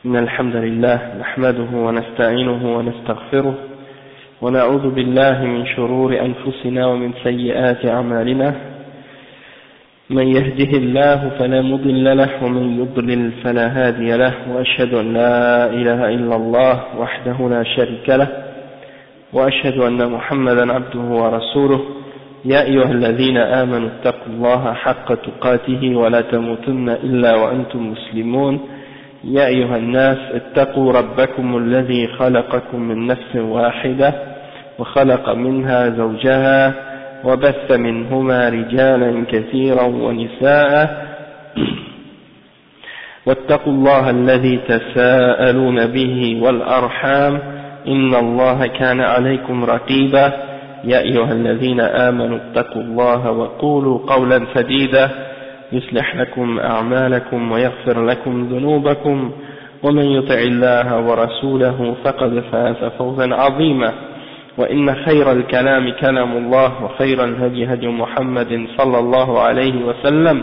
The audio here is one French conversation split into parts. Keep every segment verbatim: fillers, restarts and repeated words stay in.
إن الحمد لله نحمده ونستعينه ونستغفره ونعوذ بالله من شرور أنفسنا ومن سيئات أعمالنا من يهده الله فلا مضل له ومن يضلل فلا هادي له وأشهد أن لا إله إلا الله وحده لا شريك له وأشهد أن محمدا عبده ورسوله يا أيها الذين آمنوا اتقوا الله حق تقاته ولا تموتن إلا وأنتم مسلمون يا أيها الناس اتقوا ربكم الذي خلقكم من نفس واحدة وخلق منها زوجها وبث منهما رجالا كثيرا ونساء واتقوا الله الذي تساءلون به والأرحام إن الله كان عليكم رقيبا يا أيها الذين آمنوا اتقوا الله وقولوا قولا سديدا يصلح لكم أعمالكم ويغفر لكم ذنوبكم ومن يطع الله ورسوله فقد فاز فوزا عظيما وإن خير الكلام كلام الله وخير الهدي هدي محمد صلى الله عليه وسلم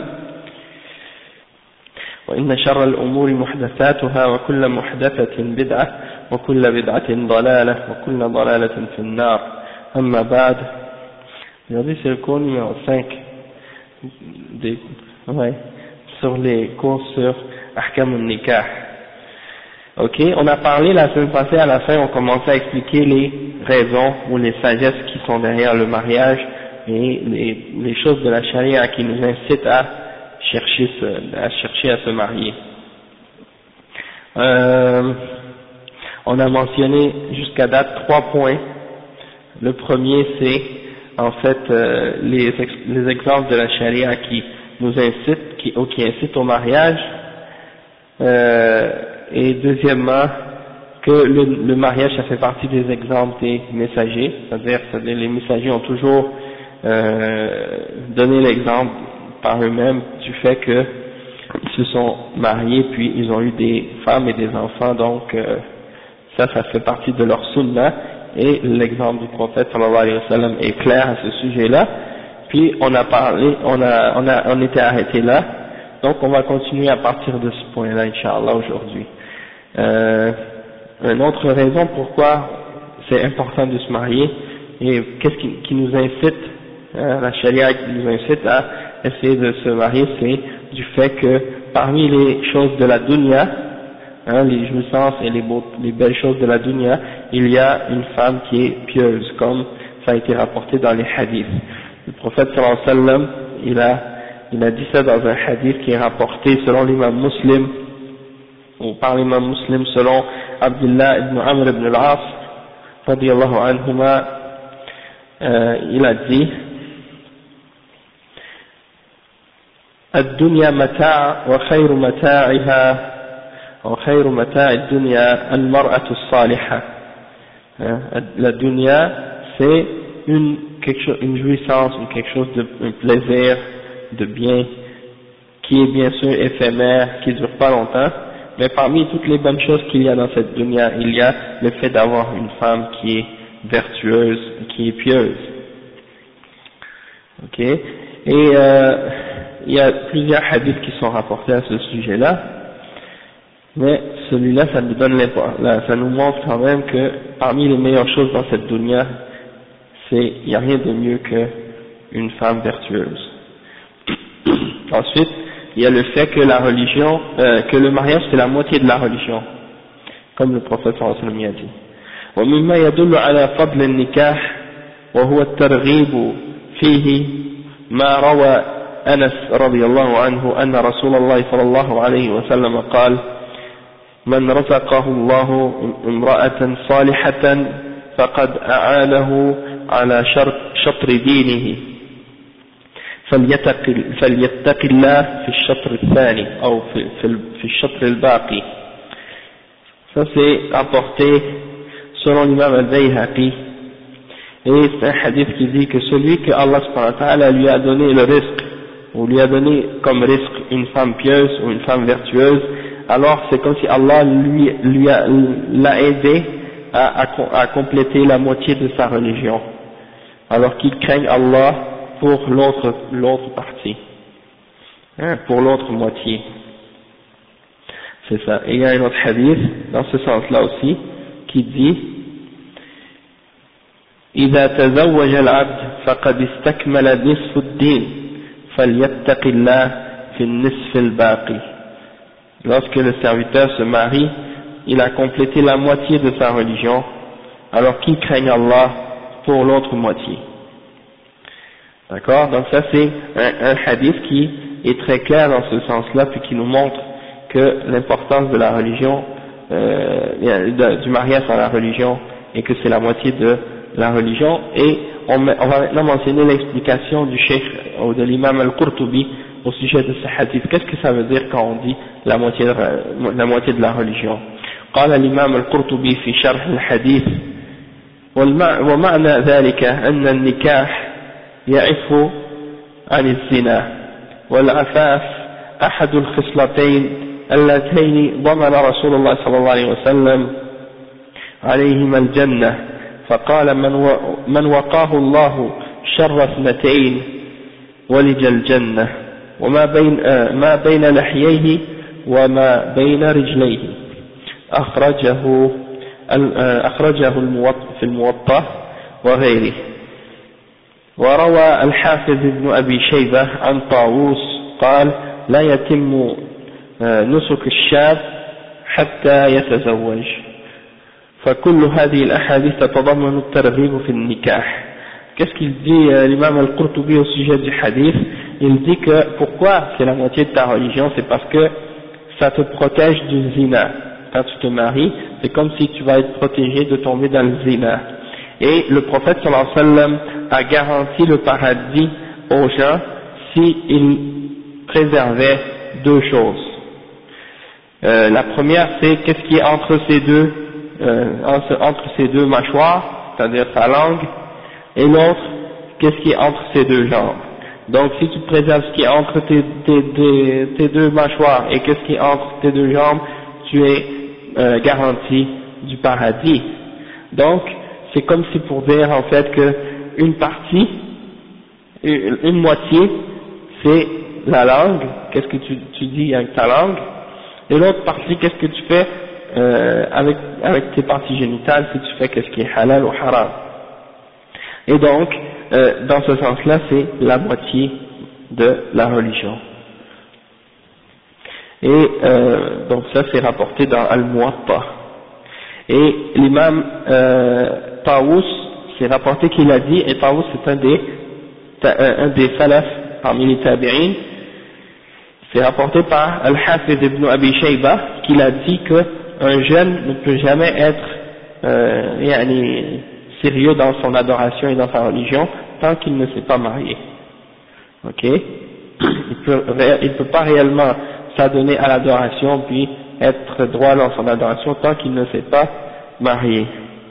وإن شر الأمور محدثاتها وكل محدثة بدعة وكل بدعة ضلالة وكل ضلالة في النار أما بعد. Aujourd'hui c'est le cours numéro cinq des, ouais, sur les cours sur Ahkam al-Nikah. Ok, on a parlé la semaine passée, à la fin on commençait à expliquer les raisons ou les sagesses qui sont derrière le mariage et les, les choses de la charia qui nous incitent à chercher, ce, à chercher à se marier. Euh, on a mentionné jusqu'à date trois points. Le premier c'est en fait euh, les, les exemples de la charia qui nous incitent, qui, ou qui incitent au mariage, euh, et deuxièmement que le, le mariage ça fait partie des exemples des messagers, c'est-à-dire que les messagers ont toujours euh, donné l'exemple par eux-mêmes du fait que ils se sont mariés puis ils ont eu des femmes et des enfants, donc euh, ça ça fait partie de leur sunna. Et l'exemple du prophète sallallahu alayhi wa sallam est clair à ce sujet-là. Puis on a parlé, on a, on a, on était arrêté là. Donc on va continuer à partir de ce point-là, Inch'Allah, aujourd'hui. Euh, une autre raison pourquoi c'est important de se marier et qu'est-ce qui, qui nous incite, hein, la charia qui nous incite à essayer de se marier, c'est du fait que parmi les choses de la dunya, hein, les jouissances et les, beaux, les belles choses de la dunya, il y a une femme qui est pieuse, comme ça a été rapporté dans les hadiths. Le prophète sallallahu alayhi wa sallam, il a, il a dit ça dans un hadith qui est rapporté selon l'imam Muslim, ou par l'imam Muslim selon Abdullah ibn Amr ibn al-As, radiyallahu anhuma, euh, il a dit الدنيا متاع وخير متاعها وخير متاع الدنيا المرأة الصالحة. La dunya c'est une, quelque chose, une jouissance ou quelque chose de un plaisir, de bien, qui est bien sûr éphémère, qui ne dure pas longtemps, mais parmi toutes les bonnes choses qu'il y a dans cette dunya, il y a le fait d'avoir une femme qui est vertueuse, qui est pieuse. Ok, et euh, il y a plusieurs hadiths qui sont rapportés à ce sujet-là, mais celui-là, ça nous donne ça nous montre quand même que parmi les meilleures choses dans cette dunya, c'est, il n'y a rien de mieux qu'une femme vertueuse. Ensuite, il y a le fait que la religion, euh, que le mariage c'est la moitié de la religion, comme le prophète sallallahu alayhi wa sallam a dit. ومما يدل على فضل النكاح وهو الترغيب فيه ما روى أنس رضي الله عنه أن رسول الله صلى الله عليه وسلم قال من رزقه الله امرأة صالحة فقد أعانه على شطر دينه فليتق, فليتق الله في الشطر الثاني أو في, في, في الشطر الباقي. Ça c'est apporté selon l'imam al-Bayhaqi, et c'est un hadith qui dit que celui que Allah subhanahu wa ta'ala lui a donné le risque, ou lui a donné comme risque une femme pieuse ou une femme vertueuse, alors c'est comme si Allah lui, lui a, l'a aidé à, à, à compléter la moitié de sa religion, alors qu'il craigne Allah pour l'autre, l'autre partie, hein, pour l'autre moitié. C'est ça. Et il y a un autre hadith, dans ce sens-là aussi, qui dit إذا تزوج العبد فقد استكمل نصف الدين فليتق الله في النصف الباقي. Lorsque le serviteur se marie, il a complété la moitié de sa religion, alors qu'il craigne Allah pour l'autre moitié. D'accord? Donc ça c'est un, un hadith qui est très clair dans ce sens-là, puis qui nous montre que l'importance de la religion, euh, du mariage dans la religion, et que c'est la moitié de la religion. Et on, on va maintenant mentionner l'explication du cheikh ou de l'imam al-Qurtubi au sujet de ce hadith. Qu'est-ce que ça veut dire quand on dit la moitié de la, moitié de la religion? قال الإمام القرطبي في شرح الحديث ومعنى ذلك أن النكاح يعف عن الزنا والعفاف أحد الخصلتين اللتين ضمن رسول الله صلى الله عليه وسلم عليهما الجنة فقال من, و من وقاه الله شر اثنتين ولج الجنة وما بين, آه ما بين لحييه وما بين رجليه أخرجه, أخرجه في الموطأ وغيره. وروى الحافظ ابن أبي شيبة عن طاووس قال لا يتم نسك الشاب حتى يتزوج. فكل هذه الأحاديث تتضمن الترغيب في النكاح. Qu'est-ce qu'il dit euh, l'imam al-Qurtubi au sujet du hadith? Il dit que pourquoi c'est la moitié de ta religion? C'est parce que ça te protège du zina. Quand tu te maries, c'est comme si tu vas être protégé de tomber dans le zina. Et le prophète sallallahu alayhi wa sallam a garanti le paradis aux gens s'ils préservaient deux choses. Euh, la première, c'est qu'est-ce qui est entre ces deux, euh, entre, entre ces deux mâchoires, c'est-à-dire sa langue, et l'autre, qu'est-ce qui est entre ces deux jambes. Donc si tu préserves ce qui est entre tes, tes, tes, tes deux mâchoires et qu'est-ce qui est entre tes deux jambes, tu es euh, garanti du paradis. Donc c'est comme si pour dire en fait que une partie, une, une moitié, c'est la langue, qu'est-ce que tu, tu dis avec ta langue, et l'autre partie, qu'est-ce que tu fais euh, avec, avec tes parties génitales, si tu fais qu'est-ce qui est halal ou haram. Et donc, euh, dans ce sens-là, c'est la moitié de la religion. Et euh, donc ça, c'est rapporté dans Al-Muwatta. Et l'imam euh, Taous, c'est rapporté qu'il a dit, et Taous c'est un des, un des salaf parmi les tabi'in, c'est rapporté par Al-Hafiz ibn Abi Shayba, qu'il a dit qu'un jeune ne peut jamais être euh, yani, sérieux dans son adoration et dans sa religion tant qu'il ne s'est pas marié. Ok? Il peut, il peut pas réellement s'adonner à l'adoration puis être droit dans son adoration tant qu'il ne s'est pas marié.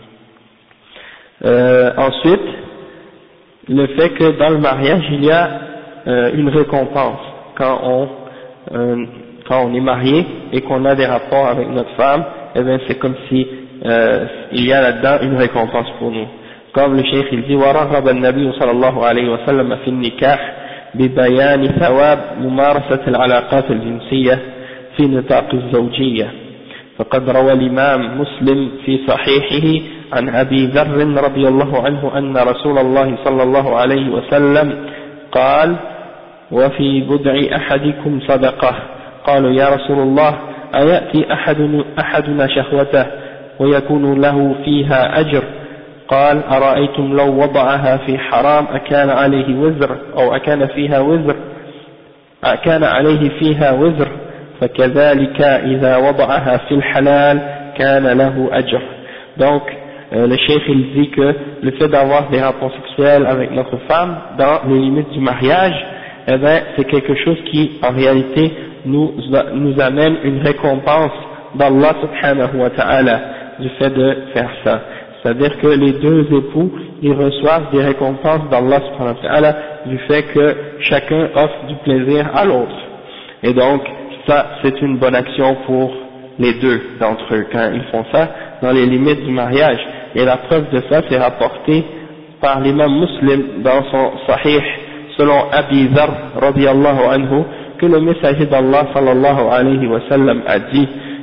Euh, ensuite, le fait que dans le mariage il y a euh, une récompense quand on euh, quand on est marié et qu'on a des rapports avec notre femme, eh bien c'est comme si euh, il y a là-dedans une récompense pour nous. Comme le cheikh il dit ورغب النبي صلى الله عليه وسلم في النكاح ببيان ثواب ممارسة العلاقات الجنسية في نطاق الزوجية. فقد روى الإمام مسلم في صحيحه عن أبي ذر رضي الله عنه أن رسول الله صلى الله عليه وسلم قال وفي بدع أحدكم صدقة قالوا يا رسول الله أيأتي أحد أحدنا شهوته ويكون له فيها أجر قال أرأيتم لو وضعها في حرام أكان عليه وزر أو أكان فيها وزر أكان عليه فيها وزر فكذلك إذا وضعها في الحلال كان له أجر. Donc euh, le cheikh il dit que le fait d'avoir des rapports sexuels avec notre femme dans les limites du mariage, eh ben c'est quelque chose qui en réalité nous, nous amène une récompense d'Allah subhanahu wa ta'ala du fait de faire ça. C'est-à-dire que les deux époux, ils reçoivent des récompenses d'Allah subhanahu wa ta'ala du fait que chacun offre du plaisir à l'autre. Et donc, ça, c'est une bonne action pour les deux d'entre eux, quand ils font ça, dans les limites du mariage. Et la preuve de ça, c'est rapporté par l'imam Muslim dans son Sahih, selon Abi Dharr, radiyallahu anhu, que le messager d'Allah, sallallahu alayhi wa sallam, a dit,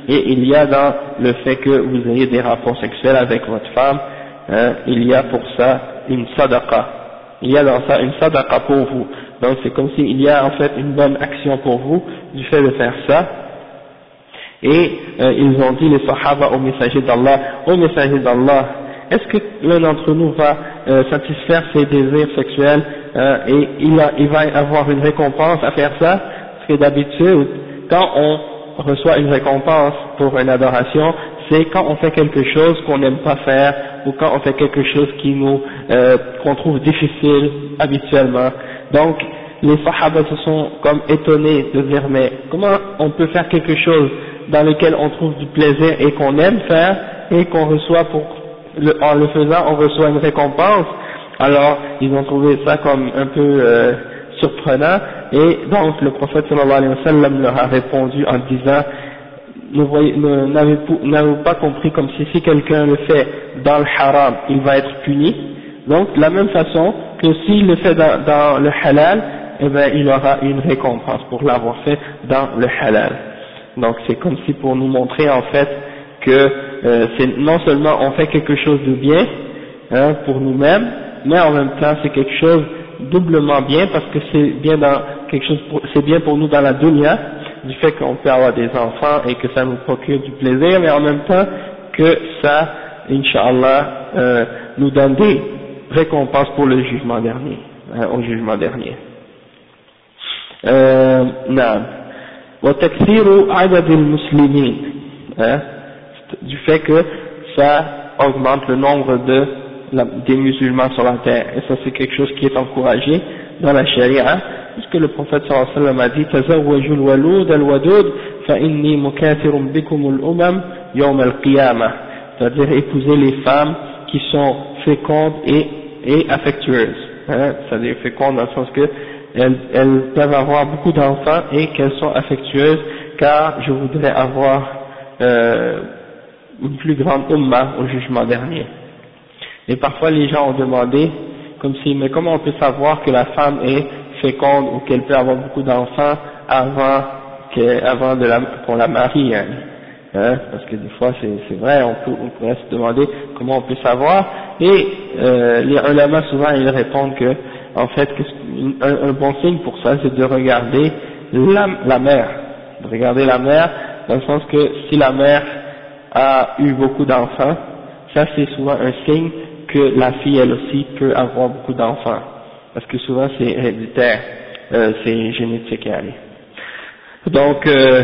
et il y a dans le fait que vous ayez des rapports sexuels avec votre femme, hein, il y a pour ça une sadaqa, il y a dans ça une sadaqa pour vous, donc c'est comme s'il y a en fait une bonne action pour vous du fait de faire ça. Et euh, ils ont dit les sahaba au messager d'Allah, au messager d'Allah, est-ce que l'un d'entre nous va euh, satisfaire ses désirs sexuels euh, et il, a, il va avoir une récompense à faire ça? Parce que d'habitude, quand on reçoit une récompense pour une adoration, c'est quand on fait quelque chose qu'on n'aime pas faire ou quand on fait quelque chose qui nous euh, qu'on trouve difficile habituellement. Donc les sahaba se sont comme étonnés de dire mais comment on peut faire quelque chose dans lequel on trouve du plaisir et qu'on aime faire et qu'on reçoit pour le, en le faisant on reçoit une récompense. Alors ils ont trouvé ça comme un peu euh, surprenant et donc le prophète sallallahu alayhi wa sallam leur a répondu en disant n'avez-vous pas compris comme si si quelqu'un le fait dans le haram il va être puni, donc de la même façon que s'il le fait dans, dans le halal, eh bien il aura une récompense pour l'avoir fait dans le halal. Donc c'est comme si pour nous montrer en fait que euh, c'est non seulement on fait quelque chose de bien hein, pour nous-mêmes, mais en même temps c'est quelque chose doublement bien parce que c'est bien dans quelque chose, c'est bien pour nous dans la dunya, du fait qu'on peut avoir des enfants et que ça nous procure du plaisir, mais en même temps que ça, Inch'Allah, euh, nous donne des récompenses pour le jugement dernier, hein, au jugement dernier. Euh, non. وتكثير عدد المسلمين, hein, du fait que ça augmente le nombre de la, des musulmans sur la terre, et ça c'est quelque chose qui est encouragé dans la charia, puisque le prophète sallallahu alayhi wa sallam a dit تزوجوا الولود الودود فإني مكاثر بكم الأمم يوم القيامة, c'est-à-dire épouser les femmes qui sont fécondes et, et affectueuses, hein, c'est-à-dire fécondes dans le sens que Elles, elles peuvent avoir beaucoup d'enfants et qu'elles sont affectueuses, car je voudrais avoir euh, une plus grande umma au jugement dernier. Et parfois les gens ont demandé, comme si, mais comment on peut savoir que la femme est féconde ou qu'elle peut avoir beaucoup d'enfants avant que, avant de la, qu'on la marie, hein, hein, parce que des fois c'est vrai, on, peut, on pourrait se demander comment on peut savoir, et euh, les ulama souvent ils répondent que en fait, un, un bon signe pour ça, c'est de regarder la, la mère, de regarder la mère, dans le sens que si la mère a eu beaucoup d'enfants, ça c'est souvent un signe que la fille elle aussi peut avoir beaucoup d'enfants, parce que souvent c'est héréditaire, euh, c'est génétique. Allez. Donc euh,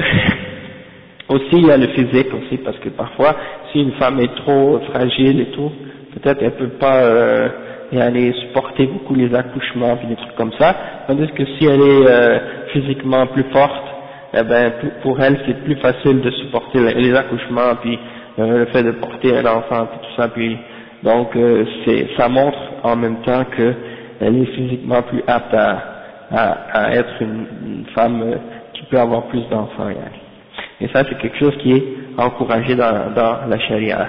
aussi il y a le physique aussi, parce que parfois si une femme est trop fragile et tout, peut-être elle peut pas euh, et aller supporter beaucoup les accouchements et des trucs comme ça, tandis que si elle est euh, physiquement plus forte, eh ben pour elle c'est plus facile de supporter les accouchements puis euh, le fait de porter un enfant puis tout ça, puis donc euh, c'est ça montre en même temps que elle est physiquement plus apte à, à, à être une, une femme euh, qui peut avoir plus d'enfants. Et ça c'est quelque chose qui est encouragé dans, dans la charia.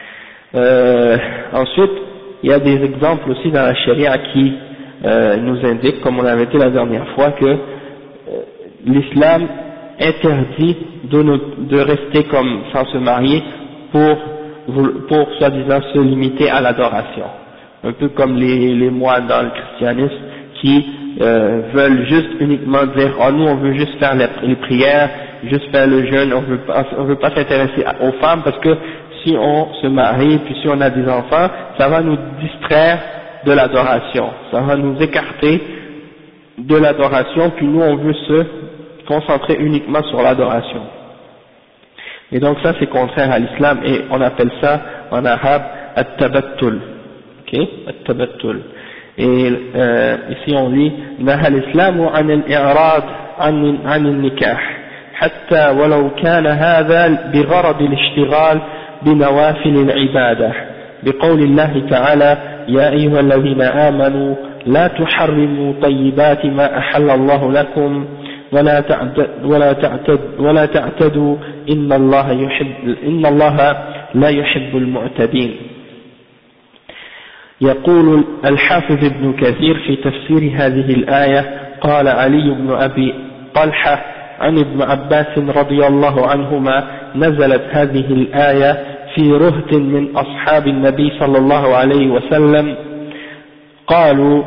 Euh, ensuite il y a des exemples aussi dans la charia qui euh, nous indiquent, comme on avait dit la dernière fois, que euh, l'islam interdit de, ne, de rester comme sans se marier pour, pour soi-disant se limiter à l'adoration. Un peu comme les, les moines dans le christianisme qui euh, veulent juste uniquement dire « Oh nous on veut juste faire les, les prières, juste faire le jeûne, on veut pas, on veut pas s'intéresser aux femmes parce que si on se marie, puis si on a des enfants, ça va nous distraire de l'adoration, ça va nous écarter de l'adoration, puis nous on veut se concentrer uniquement sur l'adoration. Et donc ça c'est contraire à l'islam et on appelle ça en arabe at-tabattul, ok, at-tabattul. Et euh, ici on lit naha al-islamu an al-i'rad an al-nikah hatta walau kana hadha bigharad al-ishtighal بنوافل العبادة بقول الله تعالى يا أيها الذين آمنوا لا تحرموا طيبات ما أحل الله لكم ولا تعتد ولا تعتد ولا تعتدوا إن الله يحب إن الله لا يحب المعتدين. يقول الحافظ ابن كثير في تفسير هذه الآية قال علي بن أبي طلحة عن ابن عباس رضي الله عنهما نزلت هذه الآية في رهط من أصحاب النبي صلى الله عليه وسلم قالوا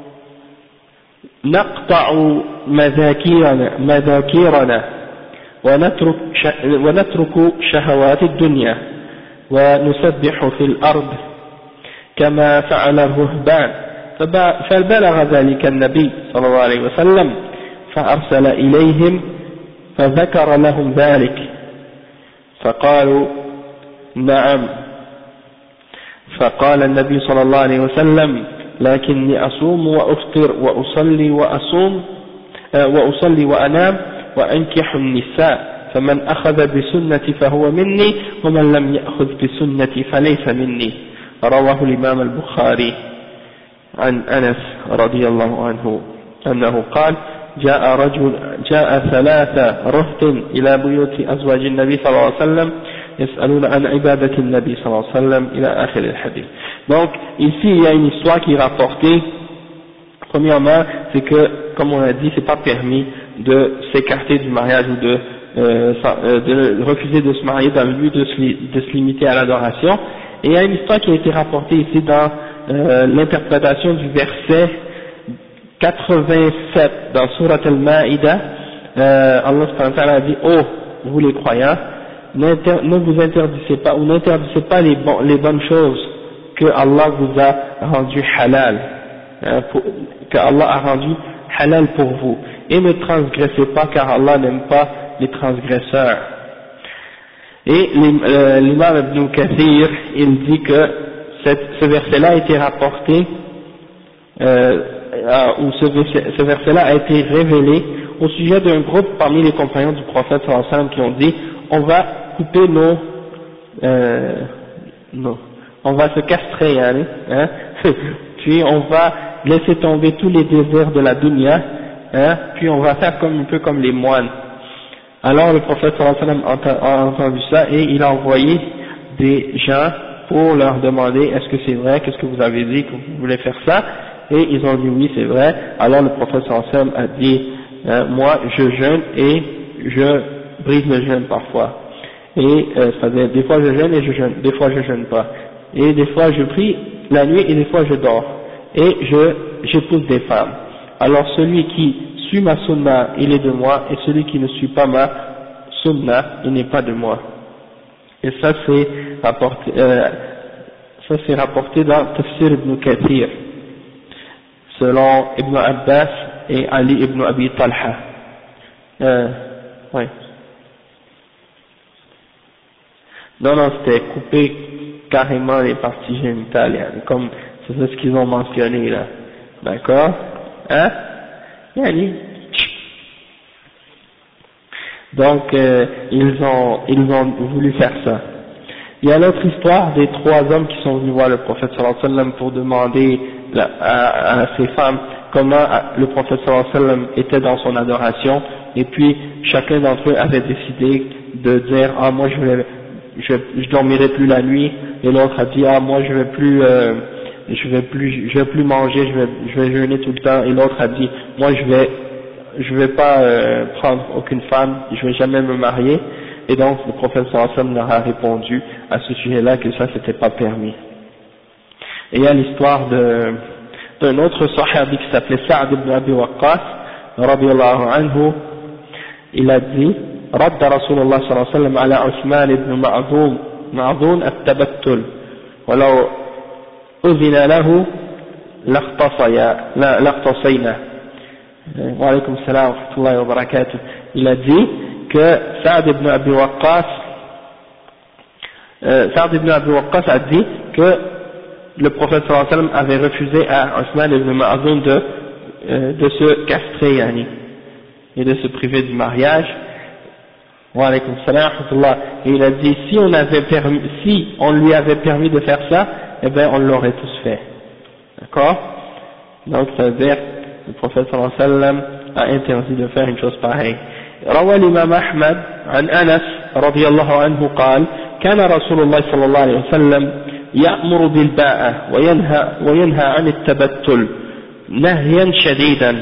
نقطع مذاكيرنا, مذاكيرنا ونترك, ونترك شهوات الدنيا ونسبح في الأرض كما فعل الرهبان. فبلغ ذلك النبي صلى الله عليه وسلم فأرسل إليهم فذكر لهم ذلك فقالوا نعم. فقال النبي صلى الله عليه وسلم لكني أصوم وأفطر وأصلي وأصوم وأصلي وأنام وأنكح النساء فمن أخذ بسنتي فهو مني ومن لم يأخذ بسنتي فليس مني. رواه الإمام البخاري عن أنس رضي الله عنه أنه قال جاء رجل جاء ثلاثة رهط إلى بيوت أزواج النبي صلى الله عليه وسلم يسألون عن عبادة النبي صلى الله عليه وسلم إلى آخر الحديث. Donc ici il y a une histoire qui est rapportée. Premièrement, c'est que comme on a dit, c'est pas permis de s'écarter du mariage ou de, euh, de refuser de se marier dans le but de se, de se limiter à l'adoration. Et il y a une histoire qui a été rapportée ici dans euh, l'interprétation du verset quatre-vingt-sept dans Surat Al-Ma'ida. euh, Allah subhanahu wa ta'ala a dit oh vous les croyants, ne vous interdisez pas ou n'interdisez pas les, bon, les bonnes choses que Allah vous a rendu halal, hein, pour, que Allah a rendu halal pour vous, et ne transgressez pas car Allah n'aime pas les transgresseurs. Et euh, l'imam Ibn Kathir il dit que cette, ce verset-là a été rapporté euh, ou ce, ce verset-là a été révélé au sujet d'un groupe parmi les compagnons du prophète sallallahu alayhi wa sallam qui ont dit on va couper nos, euh, nos on va se castrer, hein, puis on va laisser tomber tous les désirs de la dunya, hein, puis on va faire comme un peu comme les moines. Alors le prophète sallallahu alayhi wa sallam a entendu ça et il a envoyé des gens pour leur demander est-ce que c'est vrai, qu'est-ce que vous avez dit que vous voulez faire ça, et ils ont dit oui c'est vrai. Alors le prophète sallallahu alayhi wa sallam a dit euh, moi je jeûne et je brise le jeûne parfois, et euh, c'est-à-dire des fois je jeûne et je jeûne, des fois je jeûne pas, et des fois je prie la nuit et des fois je dors, et je j'épouse des femmes. Alors celui qui suit ma sunna il est de moi, et celui qui ne suit pas ma sunna il n'est pas de moi. Et ça c'est rapporté, euh, ça c'est rapporté dans Tafsir Ibn Kathir selon Ibn Abbas et Ali ibn Abi Talha. Euh, ouais. Non, non, c'était couper carrément les parties génitales, comme c'est ça ce qu'ils ont mentionné là. D'accord? Hein? Yani. Donc, euh, ils ont, ils ont voulu faire ça. Il y a l'autre histoire des trois hommes qui sont venus voir le prophète sallallahu alayhi wa sallam pour demander la, à, à ces femmes comment le prophète sallallahu alayhi wa sallam était dans son adoration, et puis chacun d'entre eux avait décidé de dire ah moi je vais je, je dormirai plus la nuit, et l'autre a dit ah moi je vais plus euh, je vais plus je vais plus manger, je vais je vais jeûner tout le temps, et l'autre a dit moi je vais je vais pas euh, prendre aucune femme, je vais jamais me marier. Et donc le prophète sallallahu alayhi wa sallam leur a répondu à ce sujet-là que ça c'était pas permis. Et il y a l'histoire de d'un autre sahabi qui s'appelait Sa'd ibn Abi Waqqas radiyallahu anhu. Il a dit رد رسول الله صلى الله عليه وسلم على عثمان بن معظوم معظوم التبتل ولو أذن له لاختصينا. Wa alaykum salam wa rahmatullahi wa barakatuh. Il a dit que Sa'd ibn Abi Waqqas euh, Sa'd ibn Abi Waqqas a dit que le prophète sallallahu alayhi wa sallam avait refusé à Othman ibn Ma'zoun de, euh, de se castrer yani, et de se priver du mariage. Wa alaykum salam wa rahmatullah. Et il a dit si on avait permis, si on lui avait permis de faire ça, eh bien on l'aurait tous fait. D'accord? Donc ça veut dire le prophète sallallahu alayhi wa sallam a interdit de faire une chose pareille. روى الإمام أحمد عن أنس رضي الله عنه قال كان رسول الله صلى الله عليه وسلم يأمر بالباءة وينهى, وينهى عن التبتل نهيا شديدا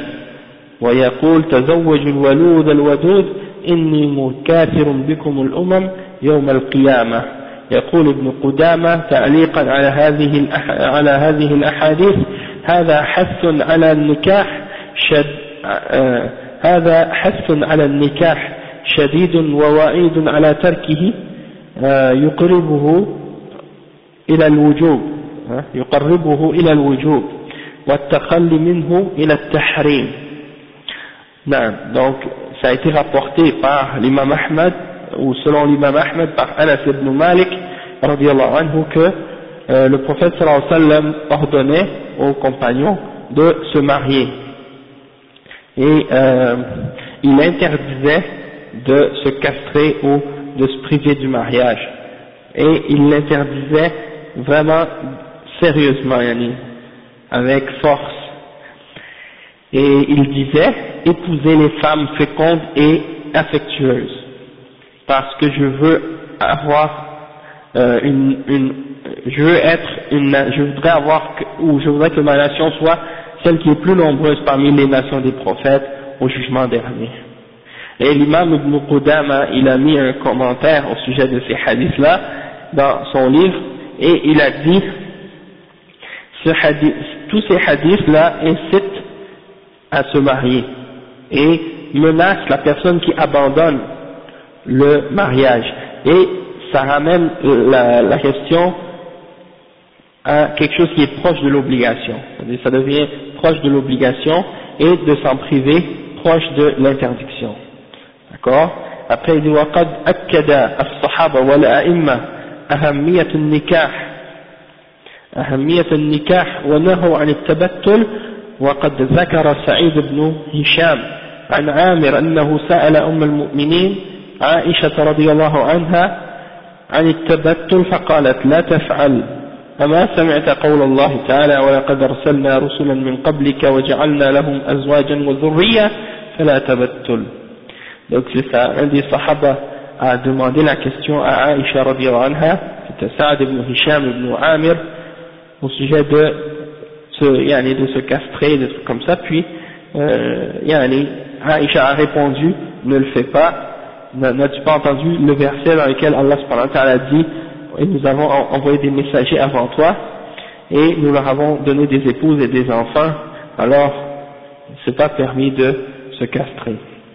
ويقول تزوجوا الولود الودود إني مكاثر بكم الأمم يوم القيامة. يقول ابن قدامة تعليقا على هذه على هذه الأحاديث: هذا حث على النكاح شد آه هذا حث على النكاح شديد ووعيد على تركه آه يقربه إلى الوجوب آه يقربه إلى الوجوب والتخلي منه إلى التحريم. Non, donc ça a été rapporté par l'imam Ahmad, ou selon l'imam Ahmad par Anas ibn Malik radiyallahu anhu, que euh, le prophète sallallahu alayhi wa sallam ordonnait aux compagnons de se marier et euh, il interdisait de se castrer ou de se priver du mariage, et il l'interdisait vraiment sérieusement, yani, avec force. Et il disait: épousez les femmes fécondes et affectueuses, parce que je veux avoir euh, une, une, je veux être une, je voudrais avoir, ou je voudrais que ma nation soit celle qui est plus nombreuse parmi les nations des prophètes au jugement dernier. Et l'imam Ibn Qudama, il a mis un commentaire au sujet de ces hadiths-là dans son livre, et il a dit: ce hadith, tous ces hadiths-là incitent à se marier et menace la personne qui abandonne le mariage, et ça ramène la, la question à quelque chose qui est proche de l'obligation, c'est-à-dire ça devient proche de l'obligation et de s'en priver proche de l'interdiction. D'accord? Après il dit: وقد أكد الصحابة والأئمة أهمية النكاح أهمية النكاح ونهوا عن التبتل. وقد ذكر سعيد بن هشام عن عامر أنه سأل أم المؤمنين عائشة رضي الله عنها عن التبتل فقالت: لا تفعل، أما سمعت قول الله تعالى: ولقد أرسلنا رسلا من قبلك وجعلنا لهم أزواجا وذرية فلا تبتل. Donc c'est ça, un des sahaba a demandé la question à Aïcha radiyallahu anha, c'était Saad ibn Hisham ibn Amir, au sujet de se, yani, de se castrer, des trucs comme ça, puis euh, yani, Aïcha a répondu: ne le fais pas. N'as-tu pas entendu le verset dans lequel Allah subhanahu wa ta'ala dit: et nous avons envoyé des messagers avant toi et nous leur avons donné des épouses et des enfants, alors c'est pas permis de se castrer.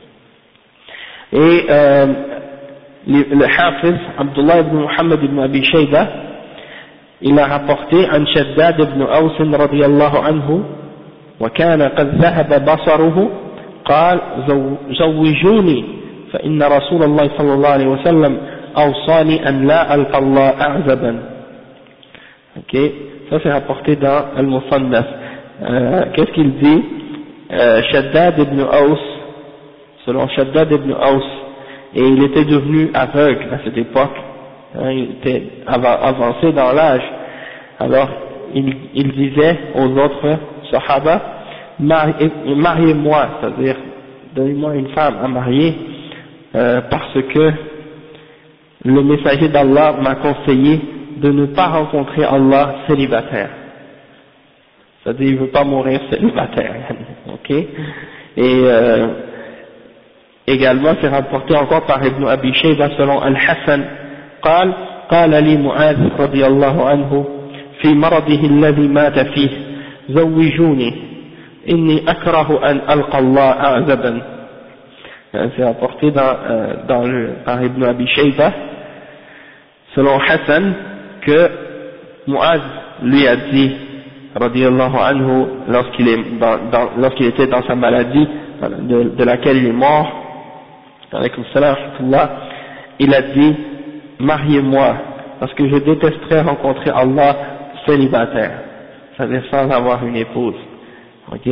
Et euh, le Hafiz Abdullah ibn Muhammad ibn Abi Shayba, il a rapporté عن شداد بن أوس رضي الله عنه وكان قد ذهب بصره قال: زوجوني فإن رسول الله صلى الله عليه وسلم أوصاني أن لا ألقى الله أعزبا. Ok, ça c'est rapporté dans Al-Musannaf. Euh, Qu'est-ce qu'il dit? euh, Shaddad ibn Aus, selon Shaddad ibn Aus, et il était devenu aveugle à cette époque, hein, il était avancé dans l'âge, alors il, il disait aux autres sahaba: mariez-moi, c'est-à-dire donnez-moi une femme à marier, euh, parce que le messager d'Allah m'a conseillé de ne pas rencontrer Allah célibataire, c'est-à-dire il ne veut pas mourir célibataire. Ok, et euh, également c'est rapporté encore par Ibn Abi Shayba selon Al-Hassan قال قال لي معاذ رضي الله عنه في مرضه الذي مات فيه: زوجوني إني أكره أن ألقى الله أعزبا. C'est rapporté dans, euh, dans le, par Ibn Abi Shayba selon Hassan que Mu'adh lui a dit radiyallahu anhu lorsqu'il est dans, dans, lorsqu'il était dans sa maladie de, de laquelle il est mort, alaykum salam wa rahmatullah, il a dit: mariez-moi parce que je détesterais rencontrer Allah célibataire, c'est-à-dire sans avoir une épouse. Ok,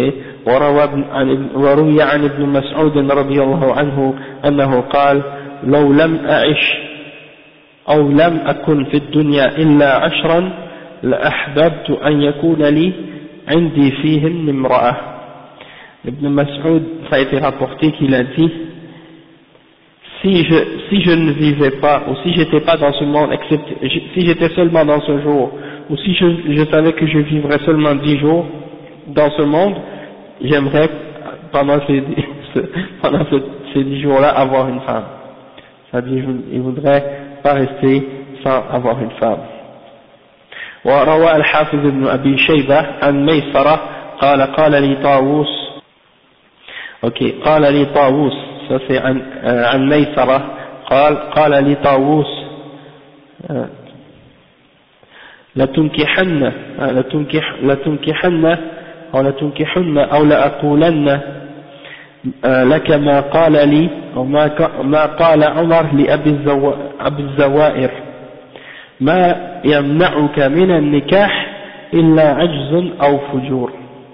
وروي عن ابن مسعود رضي الله عنه أنه قال: لو لم أعش أو لم أكن في الدنيا إلا عشرا لأحببت أن يكون لي عندي فيهن امرأة. Ibn Mas'ud, ça a été rapporté qu'il a dit: si je, si je ne vivais pas, ou si j'étais pas dans ce monde, excepté, si j'étais seulement dans ce jour, ou si je, je savais que je vivrais seulement dix jours dans ce monde, j'aimerais pendant ces, pendant ces dix jours-là avoir une femme. C'est-à-dire, il voudrait pas rester sans avoir une femme. وروى الحافظ ابن أبي شيبة عن ميسرة قال قال لي طاووس اوكي قال لي طاووس ça c'est عن عن ميسرة قال قال لي طاووس لتنكحن لتنكح لتنكحن أو لتنكحن أو لأقولن لك ما قال لي أو ما قال عمر لأبي الزوائر ما يمنعك من النكاح إلا عجز أو فجور.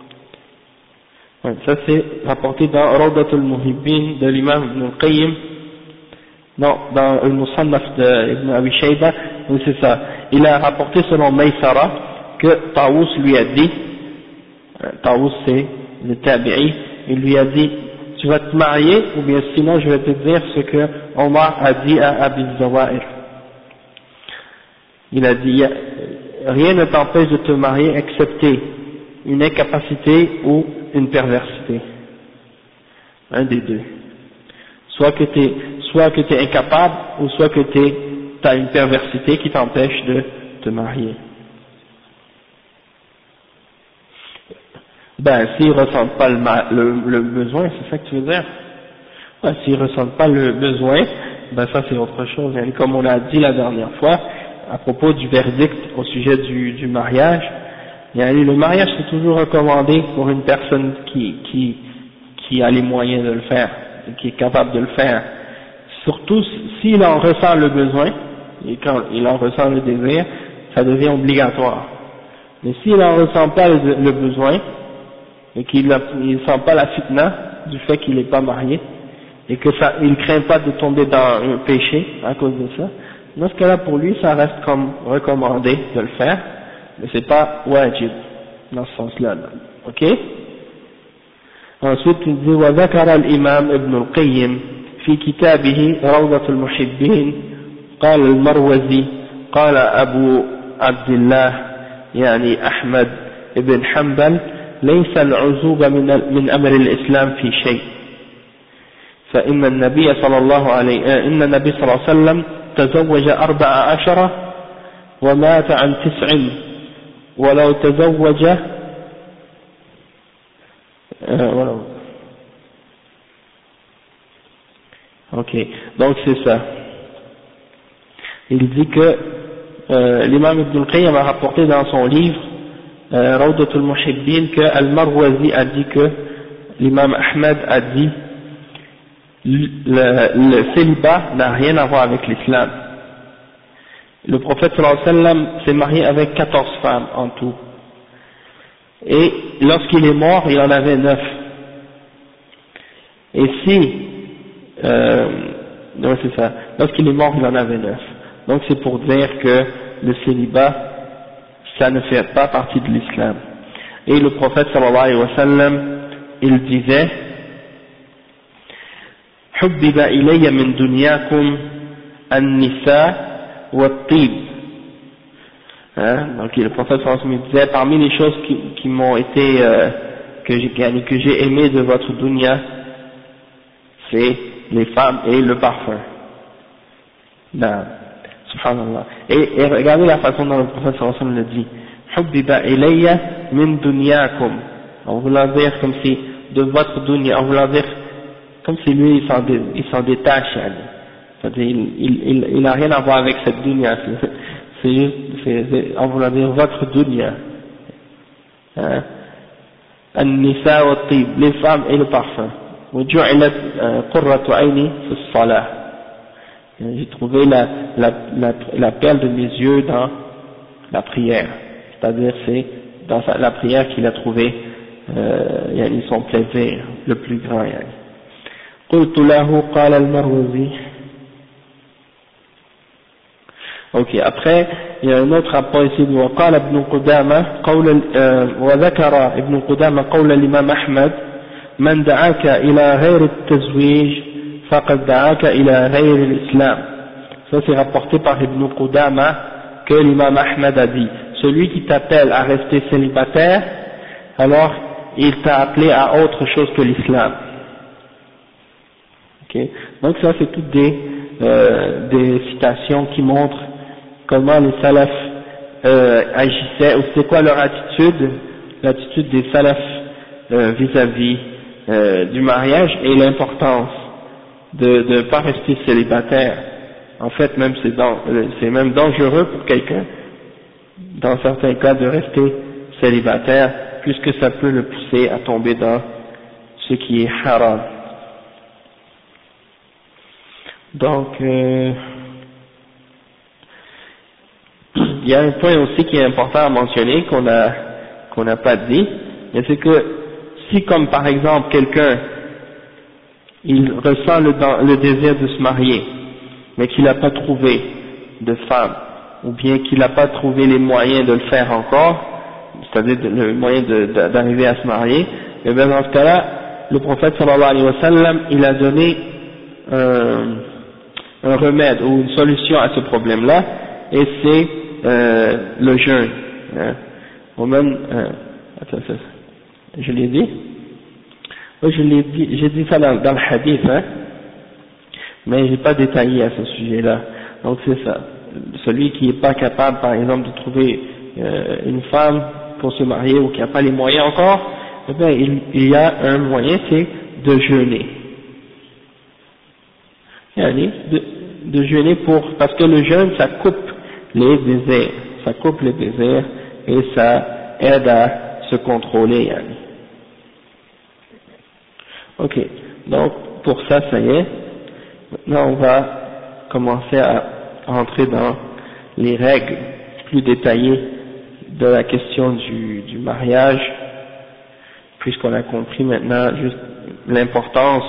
Ça c'est rapporté dans Rawdatul Muhibbin de l'imam Ibn al-Qayyim, non, dans le Musannaf d'Ibn Abi Shayba, oui c'est ça. Il a rapporté selon Maysara que Tawus lui a dit, Tawus c'est le tabi'i, il lui a dit tu vas te marier ou bien sinon je vais te dire ce que Omar a dit à Abi Zawahir. Il a dit rien ne t'empêche de te marier excepté une incapacité ou une perversité, un des deux, soit que tu es soit que tu es incapable ou soit que tu as une perversité qui t'empêche de te marier. Ben s'ils ne ressentent pas le, le, le besoin, c'est ça que tu veux dire? Ben, s'ils ne ressentent pas le besoin, ben ça c'est autre chose. Et comme on a dit la dernière fois à propos du verdict au sujet du, du mariage, le mariage c'est toujours recommandé pour une personne qui, qui, qui a les moyens de le faire, qui est capable de le faire, surtout s'il en ressent le besoin, et quand il en ressent le désir, ça devient obligatoire. Mais s'il n'en ressent pas le, le besoin, et qu'il ne sent pas la fitna du fait qu'il n'est pas marié, et que ça, il ne craint pas de tomber dans un péché à cause de ça, dans ce cas-là pour lui ça reste comme recommandé de le faire, mais c'est pas wajib dans ce sens-là, ok? Ensuite il dit وذكر الإمام ابن القيم في كتابه روضة المحبين قال المروزي قال أبو عبد الله يعني أحمد بن حنبل ليس العزوبة من من أمر الإسلام في شيء فإن النبي صلى الله عليه إن النبي صلى الله عليه وسلم تزوج أربع عشرة ومات عن تسع ولو تزوج ولو ok donc c'est ça. Il dit que euh, l'imam Ibn al-Qayyim a rapporté dans son livre euh, Rawdatul Muhibbin que Al-Marwazi a dit que l'imam Ahmed a dit le, le célibat n'a rien à voir avec l'islam. Le prophète sallallahu alayhi wa sallam s'est marié avec quatorze femmes en tout, et lorsqu'il est mort il en avait neuf, et si euh, non c'est ça, lorsqu'il est mort il en avait neuf, donc c'est pour dire que le célibat ça ne fait pas partie de l'islam. Et le prophète sallallahu alayhi wa sallam il disait حبب إلي من دنياكم النساء والطيب. Hein, donc le prophète sallallahu alayhi wa sallam disait parmi les choses qui, qui m'ont été euh, que j'ai que j'ai aimé de votre dunya, c'est les femmes et le parfum. Non, subhanallah. Et, et regardez la façon dont le prophète sallallahu alayhi wa sallam le dit. Hubbiba ilayya min dunyakum. On voulant dire comme si de votre dunya, on voulant dire comme si lui il s'en, dé, il s'en détache. C'est-à-dire il, il, il, il n'a rien à voir avec cette dunya. C'est, c'est juste, c'est, c'est, on voulant dire votre dunya. Hein? An-nisa wa tib, les femmes et le parfum. وجعلت قرة عيني في الصلاة. J'ai trouvé la, la, la, la perle de mes yeux dans la prière, c'est-à-dire c'est dans la prière qu'il a trouvé euh, son plaisir le plus grand. يعني. قلت له قال المروزي. Ok, après il y a un autre rapport ici de وقال ابن قدامة قول وذكر ابن قدامة قول الإمام أحمد من دعاك إلى غير التزويج فقد دعاك إلى غير الإسلام. Ça c'est rapporté par Ibn Qudama que l'imam Ahmed a dit, celui qui t'appelle à rester célibataire, alors il t'a appelé à autre chose que l'islam. Okay. Donc ça c'est toutes des euh, des citations qui montrent comment les salafs euh, agissaient, ou c'est quoi leur attitude, l'attitude des salafs euh, vis-à-vis euh, du mariage, et l'importance de ne pas rester célibataire. En fait, même c'est, dans, c'est même dangereux pour quelqu'un, dans certains cas, de rester célibataire, puisque ça peut le pousser à tomber dans ce qui est haram. Donc, euh, il y a un point aussi qui est important à mentionner, qu'on a, qu'on n'a pas dit, mais c'est que si, comme par exemple, quelqu'un, il ressent le, le désir de se marier, mais qu'il n'a pas trouvé de femme, ou bien qu'il n'a pas trouvé les moyens de le faire encore, c'est-à-dire le moyen de, de, d'arriver à se marier, et bien dans ce cas-là, le prophète sallallahu alayhi wa sallam, il a donné un, un remède ou une solution à ce problème-là, et c'est euh, le jeûne. Hein. Ou même, euh, attends, ça, je l'ai dit, oui, je l'ai dit, j'ai dit ça dans, dans le hadith, hein, mais j'ai pas détaillé à ce sujet-là. Donc c'est ça, celui qui n'est pas capable, par exemple, de trouver euh, une femme pour se marier ou qui n'a pas les moyens encore, eh bien, il, il y a un moyen, c'est de jeûner. De, de jeûner pour, parce que le jeûne, ça coupe les désirs, ça coupe les désirs et ça aide à se contrôler. Yani. Ok, donc pour ça, ça y est. Maintenant, on va commencer à entrer dans les règles plus détaillées de la question du, du mariage, puisqu'on a compris maintenant juste l'importance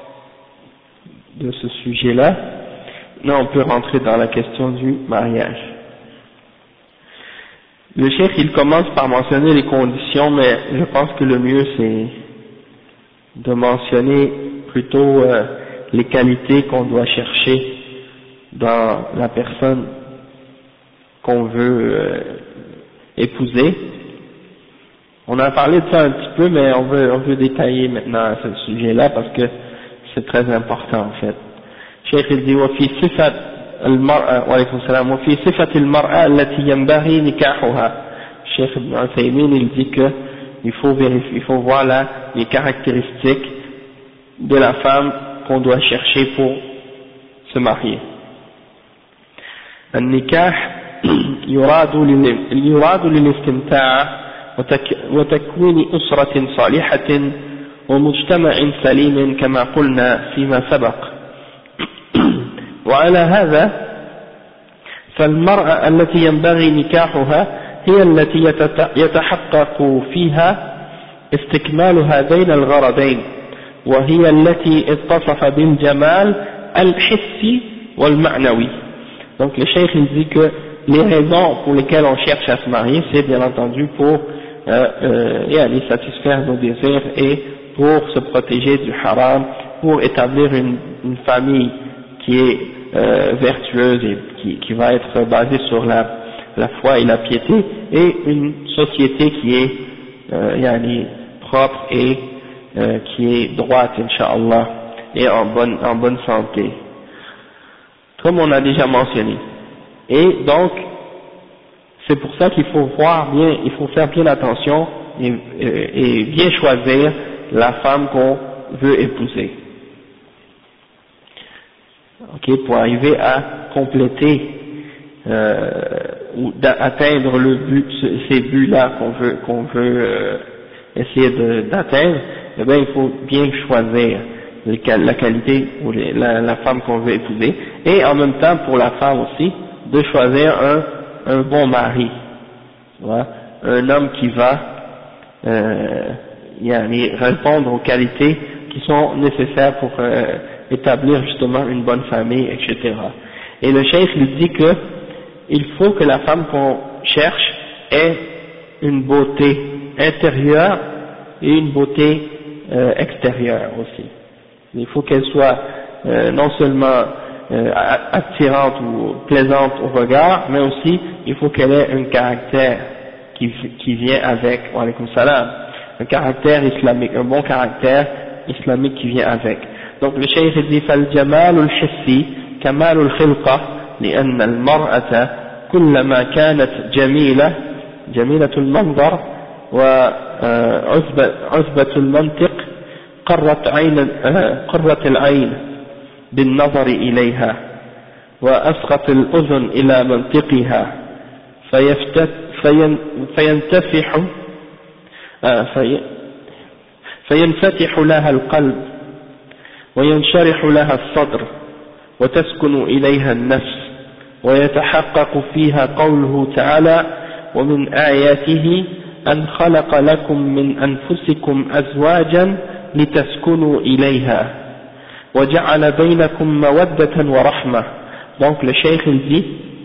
de ce sujet-là. Maintenant, on peut rentrer dans la question du mariage. Le cheikh, il commence par mentionner les conditions, mais je pense que le mieux, c'est de mentionner plutôt euh, les qualités qu'on doit chercher dans la personne qu'on veut euh, épouser. On a parlé de ça un petit peu, mais on veut, on veut détailler maintenant ce sujet-là parce que c'est très important en fait. Cheikh il dit وفي صفة المرأة وعليكم السلام وفي صفة المرأة التي ينبغي نكاحها. Cheikh Ibn Uthaymin il dit que il faut vérifier, il faut voir là les caractéristiques de la femme qu'on doit chercher pour se marier. النكاح يراد يراد للاستمتاع وتكوين أسرة صالحة ومجتمع سليم كما قلنا فيما سبق. وعلى هذا فالمرأة التي ينبغي نكاحها هي التي يتحقق فيها استكمال هذين الغرضين، وهي التي اتصف بالجمال الحسي والمعنوي. Donc le cheikh il dit que les raisons pour lesquelles on cherche à se marier, c'est bien entendu pour euh, euh, et aller satisfaire nos désirs et pour se protéger du haram, pour établir une, une famille qui est euh, vertueuse et qui, qui va être basée sur la, la foi et la piété, et une société qui est euh, yani, propre et euh, qui est droite, Inch'Allah, et en bonne, en bonne santé, comme on a déjà mentionné. Et donc, c'est pour ça qu'il faut voir bien, il faut faire bien attention et, et bien choisir la femme qu'on veut épouser. Ok, pour arriver à compléter euh, ou d'atteindre le but, ces buts-là qu'on veut, qu'on veut euh, essayer d'atteindre, eh bien, il faut bien choisir la qualité ou les, la, la femme qu'on veut épouser, et en même temps pour la femme aussi de choisir un, un bon mari, voilà, un homme qui va euh, yani, répondre aux qualités qui sont nécessaires pour euh, établir justement une bonne famille, et cetera. Et le cheikh il dit que il faut que la femme qu'on cherche ait une beauté intérieure et une beauté euh, extérieure aussi. Il faut qu'elle soit euh, non seulement euh, attirante ou plaisante au regard, mais aussi il faut qu'elle ait un caractère qui, qui vient avec, wa alaykoum salam, un caractère islamique, un bon caractère islamique qui vient avec. Donc le cheikh dit fal jamal al hissi, كمال الخلقة لأن المرأة كلما كانت جميلة جميلة المنظر وعذبة عذبة المنطق قرت عين قرت العين بالنظر إليها وأسقط الأذن إلى منطقها فينتفح في فينفتح لها القلب وينشرح لها الصدر وتسكن إليها النفس ويتحقق فيها قوله تعالى ومن آياته أن خلق لكم من أنفسكم أزواجا لتسكنوا إليها وجعل بينكم مودة ورحمة. Donc le cheikh il dit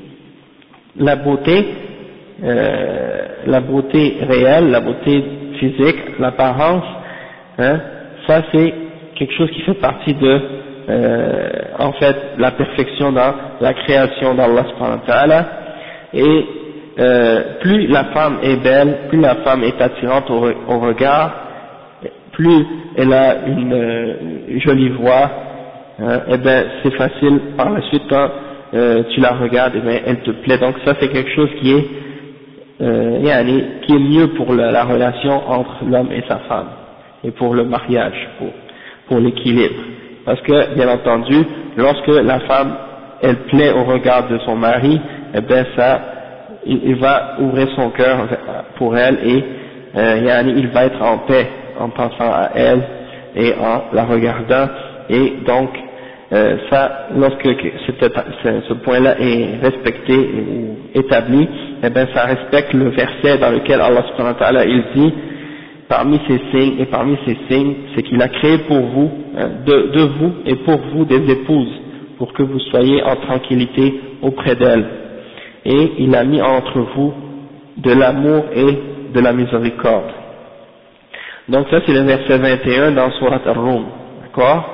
la beauté euh, la beauté réelle, la beauté physique, l'apparence, hein, ça c'est quelque chose qui fait partie de euh, en fait la perfection dans la création d'Allah subhanahu wa ta'ala. Et euh, plus la femme est belle, plus la femme est attirante au, au regard, plus elle a une, une jolie voix, hein, et ben c'est facile par la suite quand euh, tu la regardes, et ben elle te plaît. Donc ça c'est quelque chose qui est euh, yani, qui est mieux pour la, la relation entre l'homme et sa femme et pour le mariage, pour, pour l'équilibre. Parce que bien entendu, lorsque la femme elle plaît au regard de son mari, et ben ça il, il va ouvrir son cœur pour elle et euh, yani, il va être en paix en pensant à elle et en la regardant, et donc euh, ça, lorsque ce, ce point-là est respecté ou établi, eh bien ça respecte le verset dans lequel Allah subhanahu wa ta'ala il dit parmi ces signes, et parmi ces signes c'est qu'il a créé pour vous, de, de vous et pour vous des épouses pour que vous soyez en tranquillité auprès d'elles, et il a mis entre vous de l'amour et de la miséricorde. Donc ça c'est le verset vingt et un dans Surat Ar-Rum, d'accord?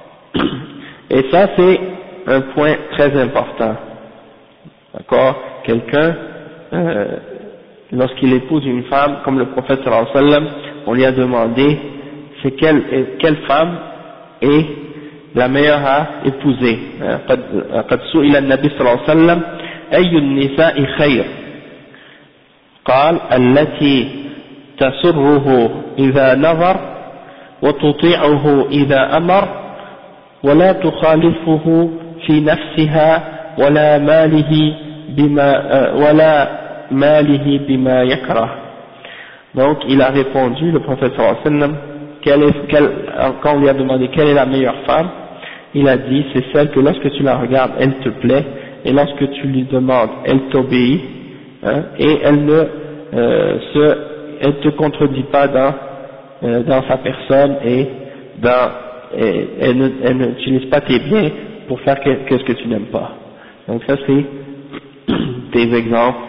Et ça c'est un point très important, d'accord? Quelqu'un, euh, lorsqu'il épouse une femme, comme le prophète sallallahu alayhi wa sallam, on lui a demandé c'est quelle, quelle femme est la meilleure à épouser. قد سئل النبي صلى الله عليه وسلم أي النساء خير قال التي تسره إذا نظر وتطيعه إذا أمر ولا تخالفه في نفسها ولا ماله بما ولا ماله بما يكره. Donc il a répondu, le prophète sallallahu alayhi wa sallam, quelle est, quelle, quand on lui a demandé quelle est la meilleure femme, il a dit c'est celle que lorsque tu la regardes elle te plaît, et lorsque tu lui demandes elle t'obéit, hein, et elle ne euh, se elle te contredit pas dans, euh, dans sa personne, et dans, et, elle, ne, elle n'utilise pas tes biens pour faire qu'est-ce que tu n'aimes pas. Donc ça c'est des exemples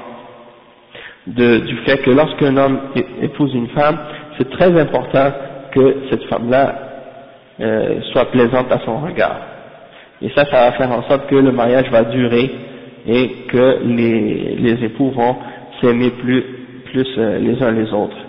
de, du fait que lorsqu'un homme épouse une femme, c'est très important que cette femme-là euh, soit plaisante à son regard. Et ça, ça va faire en sorte que le mariage va durer et que les, les époux vont s'aimer plus plus les uns les autres.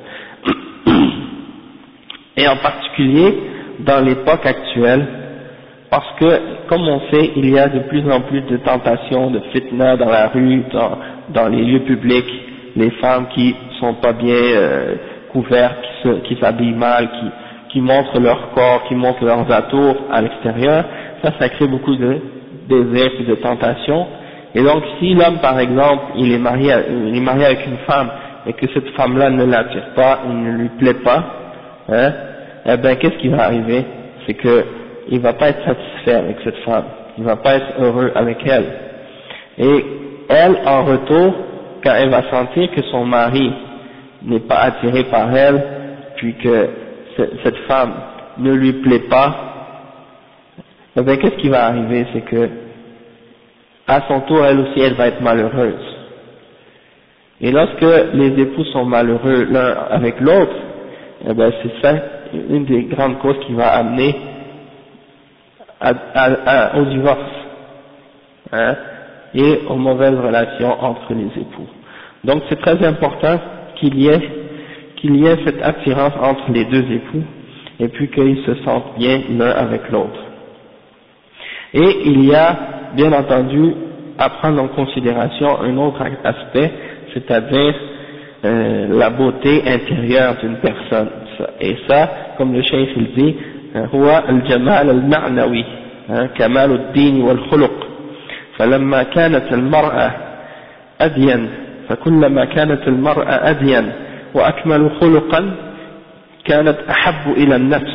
Et en particulier dans l'époque actuelle, parce que comme on sait, il y a de plus en plus de tentations, de fitna dans la rue, dans, dans les lieux publics, les femmes qui sont pas bien euh, couvertes, qui, se, qui s'habillent mal, qui, qui montrent leur corps, qui montrent leurs atours à l'extérieur, ça, ça crée beaucoup de désirs et de tentations. Et donc si l'homme par exemple, il est marié, il est marié avec une femme, et que cette femme-là ne l'attire pas, il ne lui plaît pas, hein, eh ben qu'est-ce qui va arriver? C'est que il va pas être satisfait avec cette femme, il va pas être heureux avec elle. Et elle, en retour, quand elle va sentir que son mari n'est pas attiré par elle, puis que cette femme ne lui plaît pas, eh ben qu'est-ce qui va arriver? C'est que à son tour, elle aussi, elle va être malheureuse. Et lorsque les époux sont malheureux l'un avec l'autre, eh ben c'est ça une des grandes causes qui va amener à, à, à, au divorce, hein, et aux mauvaises relations entre les époux. Donc c'est très important qu'il y ait qu'il y ait cette attirance entre les deux époux, et puis qu'ils se sentent bien l'un avec l'autre. Et il y a bien entendu, à prendre en considération un autre aspect, c'est-à-dire euh, la beauté intérieure d'une personne. Et ça, comme le cheikh il dit, هو الجمال المعنوي كمال الدين والخلق. فلما كانت المرأة أدين فكلما كانت المرأة أدين وأكمل خلقا كانت أحب إلى النفس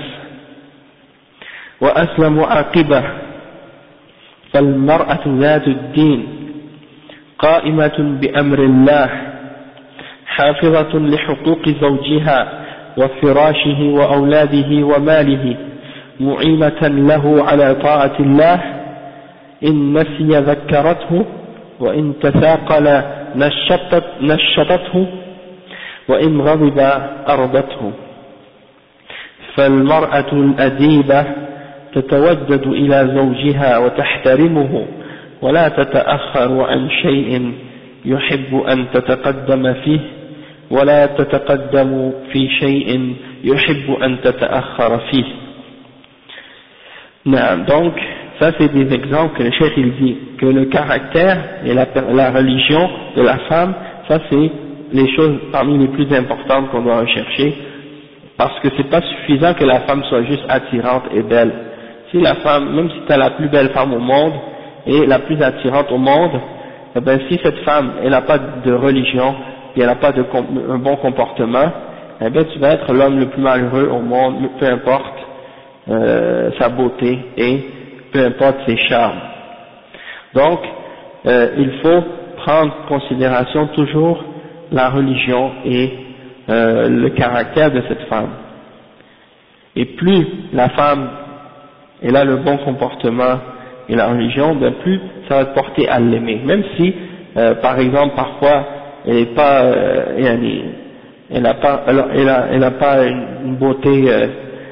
وأسلم عاقبة. فالمرأة ذات الدين قائمة بأمر الله حافظة لحقوق زوجها وفراشه وأولاده وماله معينة له على طاعة الله إن نسي ذكرته وإن تثاقل نشطت نشطته وإن غضب أرضته. فالمرأة الأديبة تتودد إلى زوجها وتحترمه ولا تتأخر عن شيء يحب أن تتقدم فيه ولا تتقدم في شيء يحب أن تتأخر فيه. Non, donc ça c'est des exemples que le cheikh il dit que le caractère et la, la religion de la femme, ça c'est les choses parmi les plus importantes qu'on doit rechercher, parce que c'est pas suffisant que la femme soit juste attirante et belle. Si la femme, même si tu as la plus belle femme au monde et la plus attirante au monde, eh ben si cette femme elle n'a pas de religion et elle n'a pas de un bon comportement, eh ben tu vas être l'homme le plus malheureux au monde, peu importe euh, sa beauté et peu importe ses charmes. Donc euh, il faut prendre en considération toujours la religion et euh, le caractère de cette femme. Et plus la femme elle a le bon comportement et la religion, ben plus ça va te porter à l'aimer. Même si, euh, par exemple, parfois, elle n'est pas, euh, elle n'a pas, elle a, elle a pas une, une beauté euh,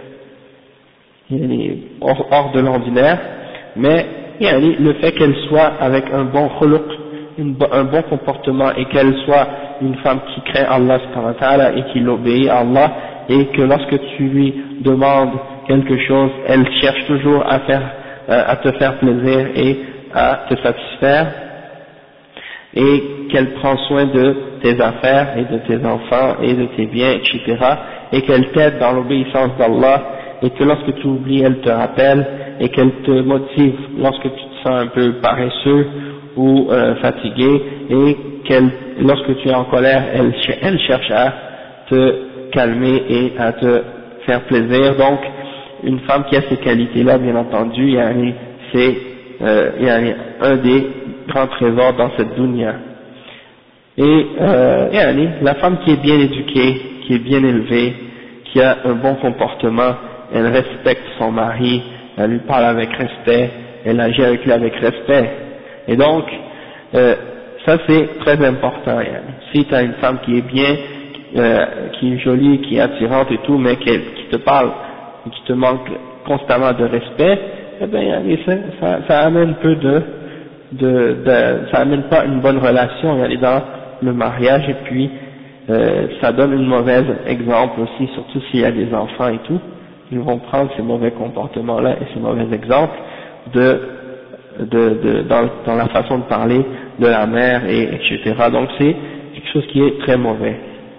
hors, hors de l'ordinaire, mais le fait qu'elle soit avec un bon khuluq, un bon comportement et qu'elle soit une femme qui craint Allah subhanahu wa ta'ala et qui l'obéit à Allah, et que lorsque tu lui demandes quelque chose, elle cherche toujours à faire, euh, à te faire plaisir et à te satisfaire, et qu'elle prend soin de tes affaires et de tes enfants et de tes biens, et cetera, et qu'elle t'aide dans l'obéissance d'Allah, et que lorsque tu oublies, elle te rappelle, et qu'elle te motive lorsque tu te sens un peu paresseux ou euh, fatigué, et qu'elle, lorsque tu es en colère, elle, elle cherche à te calmer et à te faire plaisir. Donc une femme qui a ces qualités-là, bien entendu, yani, c'est euh, yani, un des grands trésors dans cette dunya. Et euh, yani, la femme qui est bien éduquée, qui est bien élevée, qui a un bon comportement, elle respecte son mari, elle lui parle avec respect, elle agit avec lui avec respect. Et donc euh, ça c'est très important. Yani. Si tu as une femme qui est bien, euh, qui est jolie, qui est attirante et tout, mais qui, qui te parle et qui te manque constamment de respect, eh bien, ça, ça, ça amène peu de, de, de, ça amène pas une bonne relation dans le mariage, et puis euh, ça donne une mauvaise exemple aussi, surtout s'il y a des enfants et tout, ils vont prendre ces mauvais comportements-là et ces mauvais exemples de, de, de dans, dans la façon de parler de la mère et etc. Donc c'est quelque chose qui est très mauvais.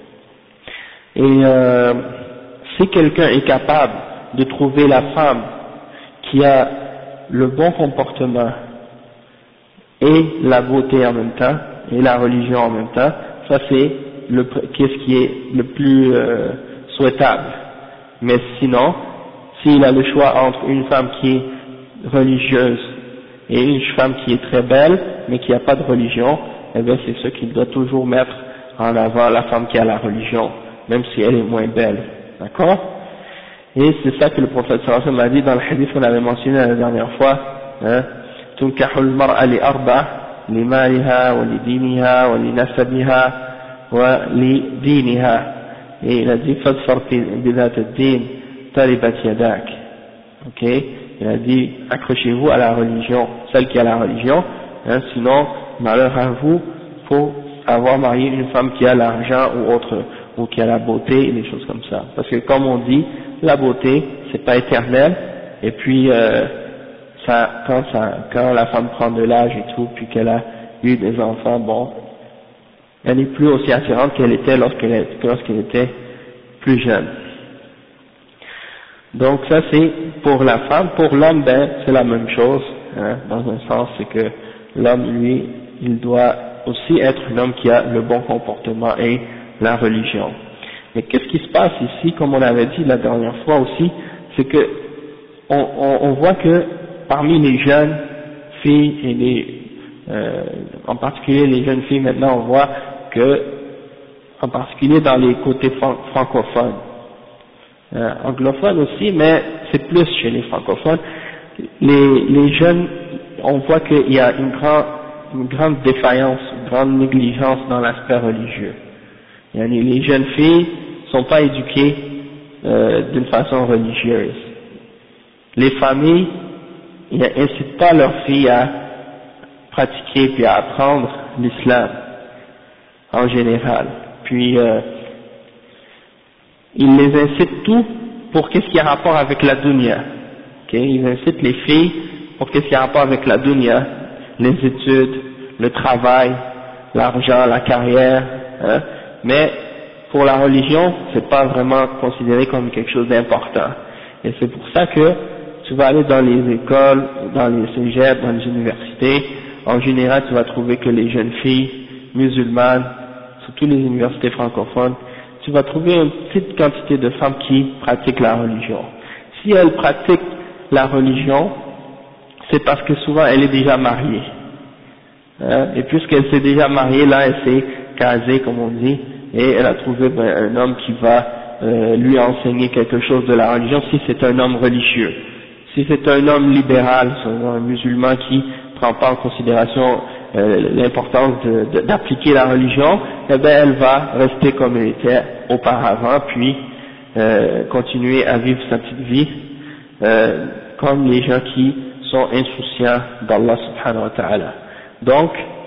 Et euh, si quelqu'un est capable de trouver la femme qui a le bon comportement et la beauté en même temps, et la religion en même temps, ça c'est le, qu'est-ce qui est le plus euh, souhaitable. Mais sinon, s'il a le choix entre une femme qui est religieuse et une femme qui est très belle, mais qui n'a pas de religion, eh bien c'est ce qu'il doit toujours mettre en avant, la femme qui a la religion, même si elle est moins belle. D'accord? Et c'est ça que le prophète sallallahu alayhi wa sallam a dit dans le hadith qu'on avait mentionné la dernière fois, hein, تنكح المرأة لأربع لمالها ولدينها ولنسبها ولدينها. Et il a dit فاظفر بذات الدين تربت يداك. Ok, il a dit accrochez-vous à la religion, celle qui a la religion, hein, sinon malheur à vous, faut avoir marié une femme qui a l'argent ou autre, ou qui a la beauté et des choses comme ça. Parce que comme on dit, la beauté c'est pas éternel, et puis euh, ça, quand ça, quand la femme prend de l'âge et tout, puis qu'elle a eu des enfants, bon, elle n'est plus aussi attirante qu'elle était lorsqu'elle, lorsqu'elle était plus jeune. Donc ça c'est pour la femme. Pour l'homme, ben c'est la même chose, hein, dans un sens, c'est que l'homme, lui, il doit aussi être un homme qui a le bon comportement et la religion. Mais qu'est-ce qui se passe ici, comme on avait dit la dernière fois aussi, c'est que on, on, on voit que parmi les jeunes filles et les, euh, en particulier les jeunes filles maintenant, on voit que, en particulier dans les côtés fran francophones, euh, anglophones aussi, mais c'est plus chez les francophones, les, les jeunes, on voit qu'il y a une, grand, une grande défaillance, une grande négligence dans l'aspect religieux. Les jeunes filles sont pas éduquées euh, d'une façon religieuse. Les familles n'incitent pas leurs filles à pratiquer puis à apprendre l'islam en général. Puis euh, ils les incitent tout pour qu'est-ce qui a rapport avec la dunya. Okay? Ils incitent les filles pour qu'est-ce qui a rapport avec la dunya, les études, le travail, l'argent, la carrière, hein? Mais pour la religion, c'est pas vraiment considéré comme quelque chose d'important. Et c'est pour ça que tu vas aller dans les écoles, dans les cégeps, dans les universités, en général tu vas trouver que les jeunes filles musulmanes, surtout les universités francophones, tu vas trouver une petite quantité de femmes qui pratiquent la religion. Si elles pratiquent la religion, c'est parce que souvent elle est déjà mariée. Hein? Et puisqu'elle s'est déjà mariée, là elle s'est casée comme on dit, et elle a trouvé ben, un homme qui va euh, lui enseigner quelque chose de la religion, si c'est un homme religieux. Si c'est un homme libéral, un musulman qui ne prend pas en considération euh, l'importance d'appliquer la religion, eh ben elle va rester comme elle était auparavant, puis euh, continuer à vivre sa petite vie, euh, comme les gens qui sont insouciants d'Allah subhanahu wa ta'ala. Donc,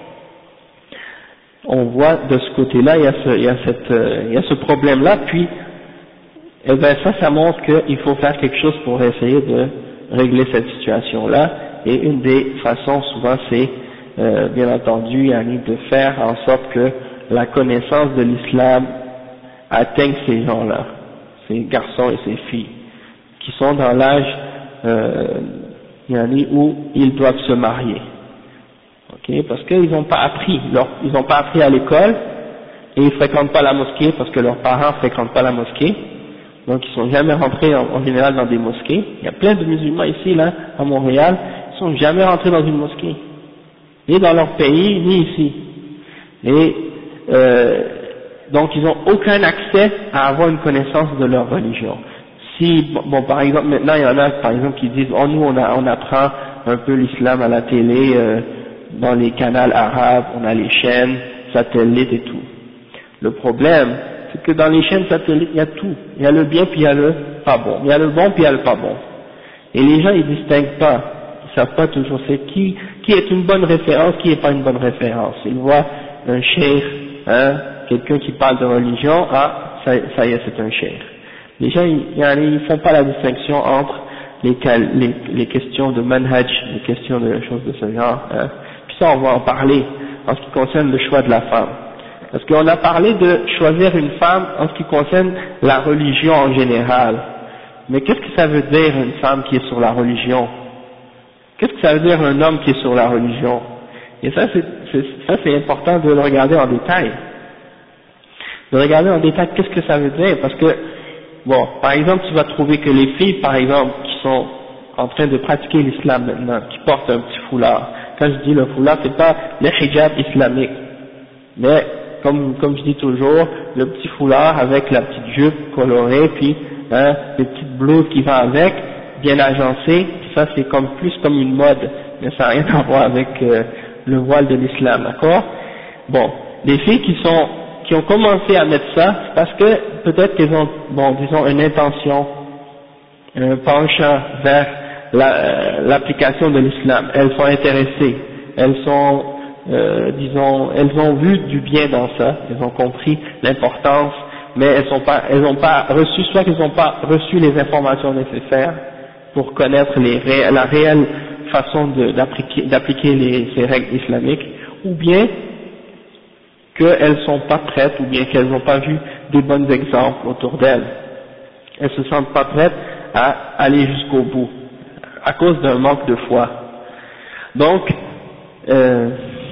on voit de ce côté-là, il y a ce, il y a cette, euh, il y a ce problème-là, puis, eh ben ça, ça montre qu'il faut faire quelque chose pour essayer de régler cette situation-là, et une des façons, souvent, c'est, euh, bien entendu, Yannick, de faire en sorte que la connaissance de l'islam atteigne ces gens-là, ces garçons et ces filles, qui sont dans l'âge, euh, Yannick, où ils doivent se marier. Okay, parce qu'ils n'ont pas appris, leur, ils n'ont pas appris à l'école et ils fréquentent pas la mosquée parce que leurs parents fréquentent pas la mosquée, donc ils sont jamais rentrés en, en général dans des mosquées. Il y a plein de musulmans ici là à Montréal, ils sont jamais rentrés dans une mosquée, ni dans leur pays ni ici. Et euh, donc ils n'ont aucun accès à avoir une connaissance de leur religion. Si bon, bon par exemple maintenant il y en a par exemple qui disent oh nous on, a, on apprend un peu l'islam à la télé. Euh, dans les canaux arabes, on a les chaînes satellites et tout. Le problème, c'est que dans les chaînes satellites, il y a tout. Il y a le bien puis il y a le pas bon. Il y a le bon puis il y a le pas bon. Et les gens, ils distinguent pas. Ils savent pas toujours c'est qui, qui est une bonne référence, qui est pas une bonne référence. Ils voient un cheikh, hein, quelqu'un qui parle de religion, ah, ça, ça y est, c'est un cheikh. Les gens, ils, ils font pas la distinction entre les, les, les questions de manhaj, les questions de choses de ce genre, hein. Ça, on va en parler en ce qui concerne le choix de la femme. Parce qu'on a parlé de choisir une femme en ce qui concerne la religion en général. Mais qu'est-ce que ça veut dire une femme qui est sur la religion? Qu'est-ce que ça veut dire un homme qui est sur la religion? Et ça, c'est, ça, c'est important de le regarder en détail. De regarder en détail qu'est-ce que ça veut dire. Parce que, bon, par exemple, tu vas trouver que les filles, par exemple, qui sont en train de pratiquer l'islam maintenant, qui portent un petit foulard. Quand je dis le foulard, c'est pas le hijab islamique, mais comme comme je dis toujours, le petit foulard avec la petite jupe colorée, puis hein, les petites blouses qui vont avec, bien agencées, ça c'est comme plus comme une mode, mais ça n'a rien à voir avec euh, le voile de l'islam, d'accord? Bon, les filles qui sont qui ont commencé à mettre ça, c'est parce que peut-être qu'elles ont, bon, disons une intention, un penchant vers l'application de l'islam, elles sont intéressées, elles sont, euh, disons, elles ont vu du bien dans ça, elles ont compris l'importance, mais elles sont pas, elles n'ont pas reçu, soit qu'elles n'ont pas reçu les informations nécessaires pour connaître les, la réelle façon de, d'appliquer, d'appliquer les, ces règles islamiques, ou bien qu'elles sont pas prêtes, ou bien qu'elles n'ont pas vu des bons exemples autour d'elles. Elles se sentent pas prêtes à aller jusqu'au bout, à cause d'un manque de foi. Donc, euh,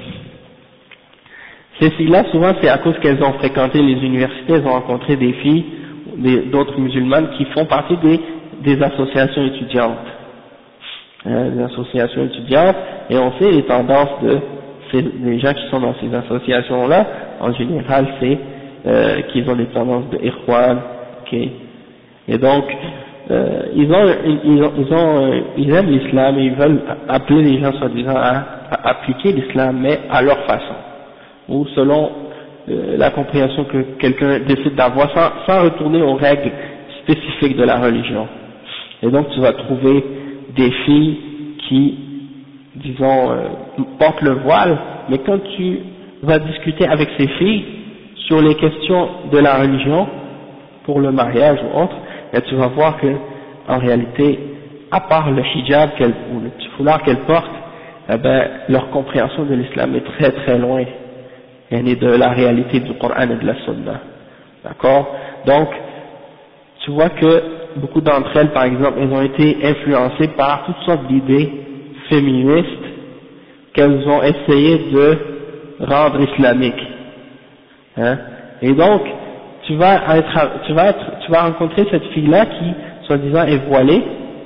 ces filles-là, souvent, c'est à cause qu'elles ont fréquenté les universités, elles ont rencontré des filles, des, d'autres musulmanes qui font partie des, des associations étudiantes. Hein, des associations étudiantes, et on sait les tendances de ces, des gens qui sont dans ces associations-là, en général, c'est euh, qu'ils ont des tendances de ikhwan, ok. Et donc, euh, ils ont, ils ont, ils ont, euh, ils aiment l'islam et ils veulent appeler les gens soi-disant à, à appliquer l'islam, mais à leur façon, ou selon euh, la compréhension que quelqu'un décide d'avoir, sans, sans retourner aux règles spécifiques de la religion. Et donc, tu vas trouver des filles qui, disons, euh, portent le voile, mais quand tu vas discuter avec ces filles sur les questions de la religion, pour le mariage ou autre, et tu vas voir que, en réalité, à part le hijab qu'elle, ou le petit foulard qu'elle porte, eh ben, leur compréhension de l'islam est très très loin, et de la réalité du Coran et de la Sunna. D'accord? Donc, tu vois que beaucoup d'entre elles, par exemple, elles ont été influencées par toutes sortes d'idées féministes qu'elles ont essayé de rendre islamiques. Hein? Et donc, tu vas être, tu vas être, tu vas rencontrer cette fille-là qui, soi-disant, est voilée,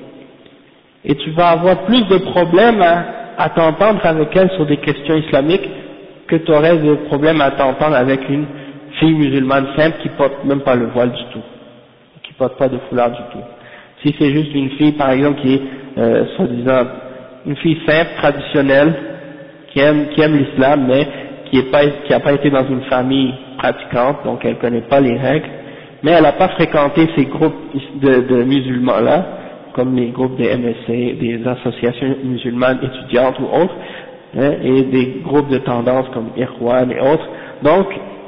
et tu vas avoir plus de problèmes à, à t'entendre avec elle sur des questions islamiques que tu aurais de problèmes à t'entendre avec une fille musulmane simple qui porte même pas le voile du tout, qui porte pas de foulard du tout. Si c'est juste une fille, par exemple, qui est, euh, soi-disant, une fille simple, traditionnelle, qui aime, qui aime l'islam, mais qui n'a pas, qui a pas été dans une famille pratiquante, donc elle ne connaît pas les règles, mais elle n'a pas fréquenté ces groupes de, de musulmans-là, comme les groupes des M S C, des associations musulmanes étudiantes ou autres, hein, et des groupes de tendance comme Ikhwan et autres. Donc,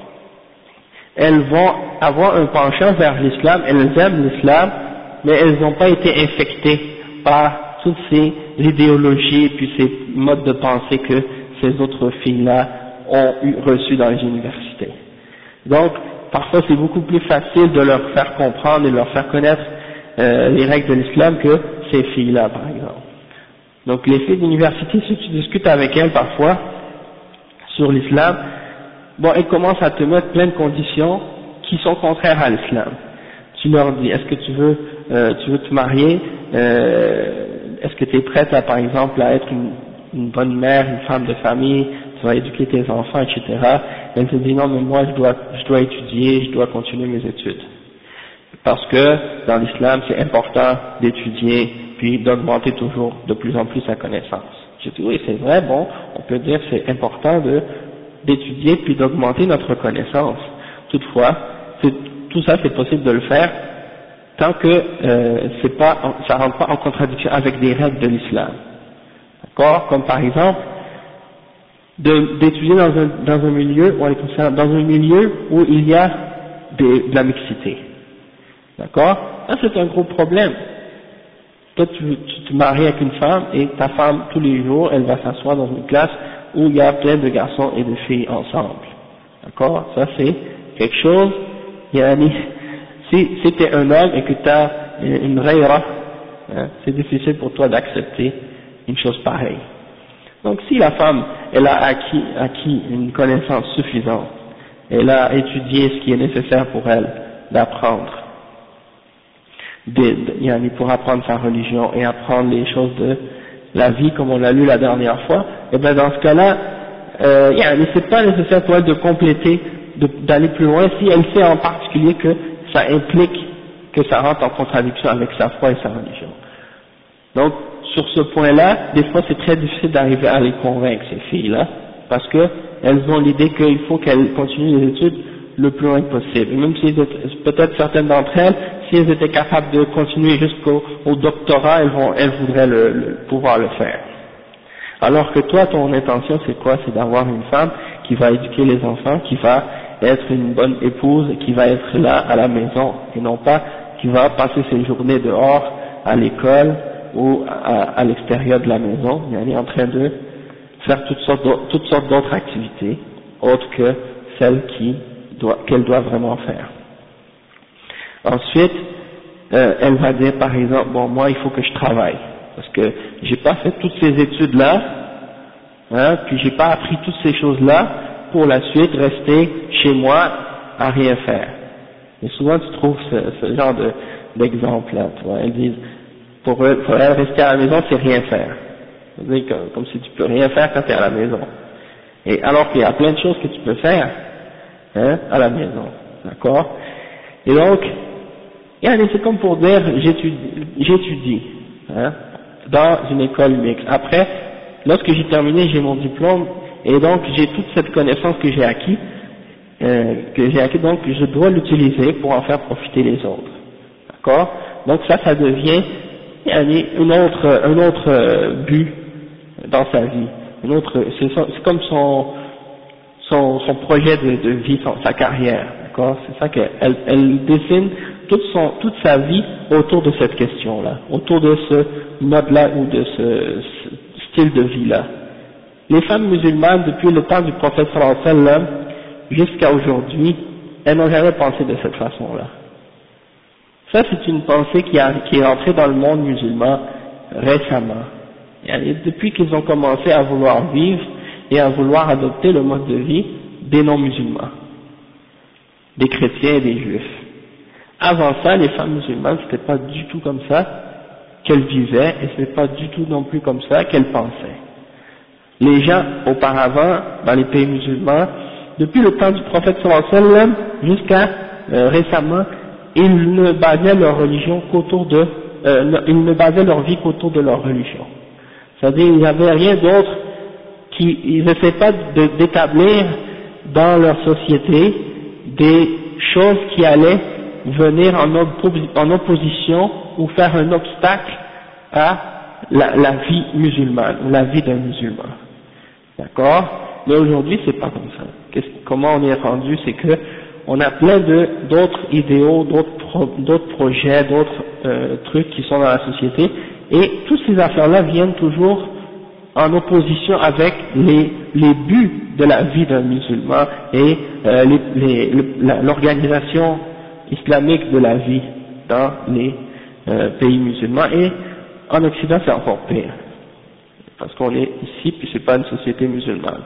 elles vont avoir un penchant vers l'islam, elles aiment l'islam, mais elles n'ont pas été infectées par toutes ces idéologies et puis ces modes de pensée que ces autres filles-là ont eu, reçus dans les universités. Donc, parfois c'est beaucoup plus facile de leur faire comprendre et de leur faire connaître euh, les règles de l'islam que ces filles-là, par exemple. Donc, les filles d'université, si tu discutes avec elles parfois sur l'islam, bon, elles commencent à te mettre plein de conditions qui sont contraires à l'islam. Tu leur dis, est-ce que tu veux, euh, tu veux te marier, euh, est-ce que tu es prête à, par exemple, à être une, une bonne mère, une femme de famille, tu vas éduquer tes enfants, et cetera. Elle te dit non, mais moi je dois, je dois étudier, je dois continuer mes études. Parce que dans l'islam c'est important d'étudier, puis d'augmenter toujours de plus en plus sa connaissance. Je dis oui, c'est vrai, bon, on peut dire que c'est important de d'étudier puis d'augmenter notre connaissance. Toutefois, tout ça c'est possible de le faire tant que euh, c'est pas, ça rentre pas en contradiction avec des règles de l'islam. D'accord? Comme par exemple, d'étudier dans un, dans un milieu, dans un milieu où il y a des, de la mixité. D'accord? Ça c'est un gros problème. Toi tu, tu te maries avec une femme et ta femme tous les jours elle va s'asseoir dans une classe où il y a plein de garçons et de filles ensemble. D'accord? Ça c'est quelque chose, yani, si, si tu es un homme et que tu as une ghayra, hein, c'est difficile pour toi d'accepter une chose pareille. Donc si la femme, elle a acquis, acquis une connaissance suffisante, elle a étudié ce qui est nécessaire pour elle d'apprendre, pour apprendre sa religion et apprendre les choses de la vie comme on l'a lu la dernière fois, et bien dans ce cas-là, euh, c'est pas nécessaire pour elle de compléter, d'aller plus loin si elle sait en particulier que ça implique que ça rentre en contradiction avec sa foi et sa religion. Donc, sur ce point-là, des fois c'est très difficile d'arriver à les convaincre, ces filles-là, parce que elles ont l'idée qu'il faut qu'elles continuent les études le plus loin possible. Et même si peut-être certaines d'entre elles, si elles étaient capables de continuer jusqu'au au doctorat, elles, vont, elles voudraient le, le, pouvoir le faire. Alors que toi, ton intention c'est quoi? C'est d'avoir une femme qui va éduquer les enfants, qui va être une bonne épouse, et qui va être là à la maison, et non pas qui va passer ses journées dehors, à l'école, ou à, à l'extérieur de la maison, elle est en train de faire toutes sortes d'autres, toutes sortes d'autres activités, autres que celles qui doit, qu'elle doit vraiment faire. Ensuite, euh, elle va dire par exemple, bon moi il faut que je travaille, parce que j'ai pas fait toutes ces études là, hein, puis j'ai pas appris toutes ces choses là, pour la suite rester chez moi à rien faire. Et souvent tu trouves ce, ce genre de, d'exemple là, tu vois, elles disent, pour eux, pour elles, rester à la maison c'est rien faire. C'est-à-dire comme, comme si tu peux rien faire quand tu es à la maison. Et alors qu'il y a plein de choses que tu peux faire, hein, à la maison, d'accord? Et donc, c'est comme pour dire, j'étudie, j'étudie, hein, dans une école mixte. Après, lorsque j'ai terminé, j'ai mon diplôme, et donc j'ai toute cette connaissance que j'ai acquis, euh, que j'ai acquis, donc je dois l'utiliser pour en faire profiter les autres, d'accord? Donc ça, ça devient une autre, un autre but dans sa vie, une autre, c'est, c'est comme son, son, son projet de, de vie, son, sa carrière, d'accord? C'est ça qu'elle elle, elle dessine toute, son, toute sa vie autour de cette question-là, autour de ce mode-là ou de ce, ce style de vie-là. Les femmes musulmanes, depuis le temps du prophète sallallahu alayhi wa sallam jusqu'à aujourd'hui, elles n'ont jamais pensé de cette façon-là. Ça, c'est une pensée qui, a, qui est entrée dans le monde musulman récemment. Et depuis qu'ils ont commencé à vouloir vivre et à vouloir adopter le mode de vie des non-musulmans, des chrétiens et des juifs. Avant ça, les femmes musulmanes, c'était pas du tout comme ça qu'elles vivaient, et c'était pas du tout non plus comme ça qu'elles pensaient. Les gens, auparavant, dans les pays musulmans, depuis le temps du prophète sallallahu alayhi wa sallam jusqu'à euh, récemment, ils ne basaient leur religion qu'autour de, euh, ils ne basaient leur vie qu'autour de leur religion. C'est-à-dire, il n'y avait rien d'autre qui, ils n'essaient pas de, d'établir dans leur société des choses qui allaient venir en, oppo- en opposition ou faire un obstacle à la, la vie musulmane, ou la vie d'un musulman. D'accord? Mais aujourd'hui, c'est pas comme ça. Qu'est-ce, comment on est rendu, c'est que on a plein de, d'autres idéaux, d'autres, pro, d'autres projets, d'autres euh, trucs qui sont dans la société, et toutes ces affaires-là viennent toujours en opposition avec les, les buts de la vie d'un musulman et euh, les, les, le, l'organisation islamique de la vie dans les euh, pays musulmans, et en Occident c'est encore pire, parce qu'on est ici puis c'est pas une société musulmane.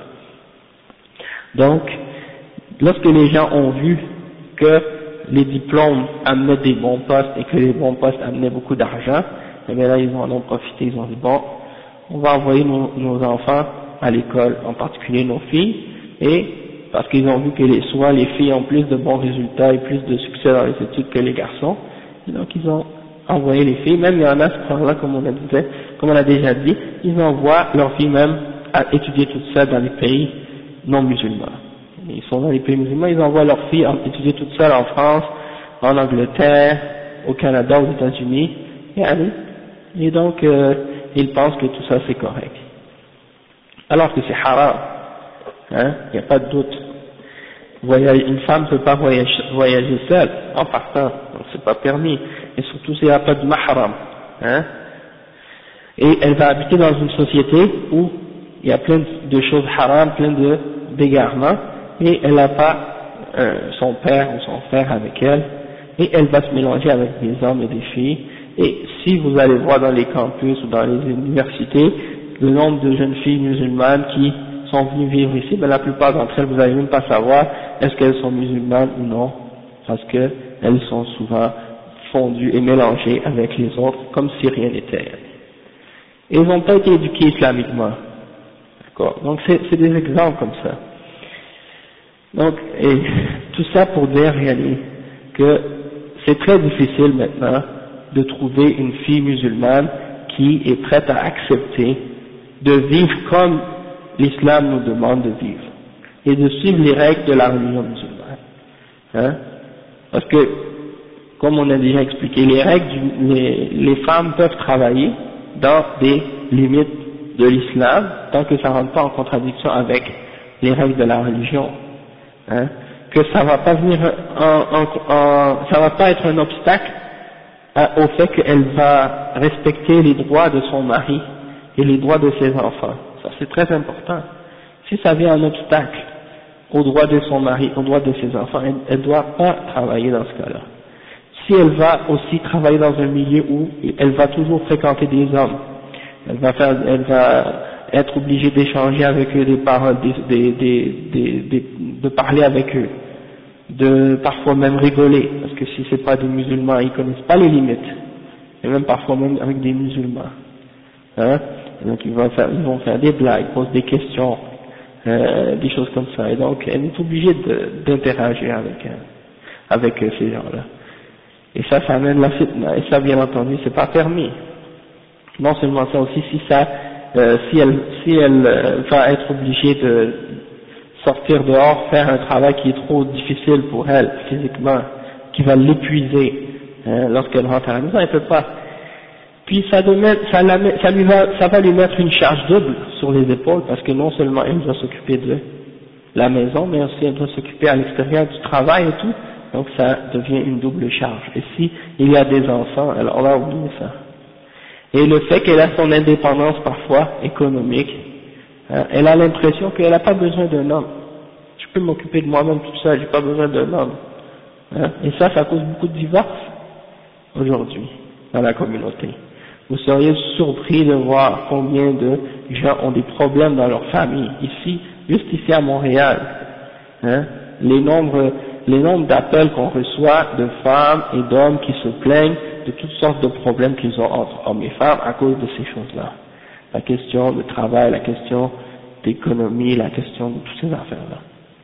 Donc, lorsque les gens ont vu que les diplômes amenaient des bons postes et que les bons postes amenaient beaucoup d'argent, et bien là ils en ont profité, ils ont dit bon, on va envoyer nos, nos enfants à l'école, en particulier nos filles, et parce qu'ils ont vu que les, souvent les filles ont plus de bons résultats et plus de succès dans les études que les garçons, et donc ils ont envoyé les filles, même il y en a ce point-là, comme on a dit, comme on a déjà dit, ils envoient leurs filles même à étudier toutes seules dans les pays non musulmans. Ils sont dans les pays musulmans, ils envoient leurs filles à étudier toutes seules en France, en Angleterre, au Canada, aux États-Unis, et, et donc euh, ils pensent que tout ça c'est correct. Alors que c'est haram, hein, il n'y a pas de doute. Voyage, une femme ne peut pas voyager, voyager seule en partant, donc c'est pas permis, et surtout s'il n'y a pas de mahram, hein. Et elle va habiter dans une société où il y a plein de choses haram, plein de d'égarements, et elle n'a pas euh, son père ou son frère avec elle, et elle va se mélanger avec des hommes et des filles, et si vous allez voir dans les campus ou dans les universités, le nombre de jeunes filles musulmanes qui sont venues vivre ici, ben la plupart d'entre elles, vous n'allez même pas savoir est-ce qu'elles sont musulmanes ou non, parce qu'elles sont souvent fondues et mélangées avec les autres, comme si rien n'était. Et ils n'ont pas été éduqués islamiquement. D'accord. Donc c'est, c'est des exemples comme ça. Donc, et tout ça pour dire, Réali, que c'est très difficile maintenant de trouver une fille musulmane qui est prête à accepter de vivre comme l'islam nous demande de vivre, et de suivre les règles de la religion musulmane. Hein? Parce que, comme on a déjà expliqué, les règles, du, les, les femmes peuvent travailler dans des limites de l'islam, tant que ça ne rentre pas en contradiction avec les règles de la religion. Hein, que ça va pas venir en, en, en, ça va pas être un obstacle à, au fait qu'elle va respecter les droits de son mari et les droits de ses enfants. Ça c'est très important. Si ça vient un obstacle aux droits de son mari, aux droits de ses enfants, elle ne doit pas travailler dans ce cas-là. Si elle va aussi travailler dans un milieu où elle va toujours fréquenter des hommes, elle va faire, elle va être obligée d'échanger avec eux des paroles, des, des, des, des, des, de parler avec eux, de parfois même rigoler, parce que si c'est pas des musulmans, ils connaissent pas les limites, et même parfois même avec des musulmans, hein, donc ils vont faire, ils vont faire des blagues, posent des questions, euh, des choses comme ça, et donc elle est obligée d'interagir avec, euh, avec euh, ces gens-là. Et ça, ça amène la fitna, et ça, bien entendu, c'est pas permis. Non seulement ça aussi, si ça, euh, si elle, si elle euh, va être obligée de sortir dehors, faire un travail qui est trop difficile pour elle, physiquement, qui va l'épuiser, hein, lorsqu'elle rentre à la maison, elle peut pas. Puis ça, met, ça, la met, ça, lui va, ça va lui mettre une charge double sur les épaules, parce que non seulement elle doit s'occuper de la maison, mais aussi elle doit s'occuper à l'extérieur du travail et tout, donc ça devient une double charge. Et si il y a des enfants, alors on va oublier ça. Et le fait qu'elle a son indépendance parfois économique, hein, elle a l'impression qu'elle n'a pas besoin d'un homme. Je peux m'occuper de moi-même toute seule, j'ai pas besoin d'un homme. Hein, et ça, ça cause beaucoup de divorces aujourd'hui dans la communauté. Vous seriez surpris de voir combien de gens ont des problèmes dans leur famille. Ici, juste ici à Montréal, hein, les nombres, les nombres d'appels qu'on reçoit de femmes et d'hommes qui se plaignent de toutes sortes de problèmes qu'ils ont entre hommes et femmes à cause de ces choses-là. La question de travail, la question d'économie, la question de toutes ces affaires-là.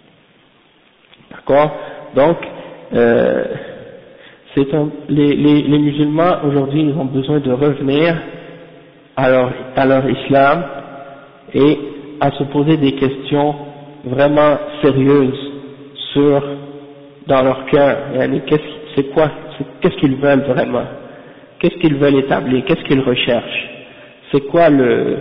D'accord? Donc, euh, c'est un, les, les, les musulmans aujourd'hui, ils ont besoin de revenir à leur, à leur islam et à se poser des questions vraiment sérieuses sur, dans leur cœur. C'est quoi, qu'est-ce qu'ils veulent vraiment? Qu'est-ce qu'ils veulent établir? Qu'est-ce qu'ils recherchent? C'est quoi le,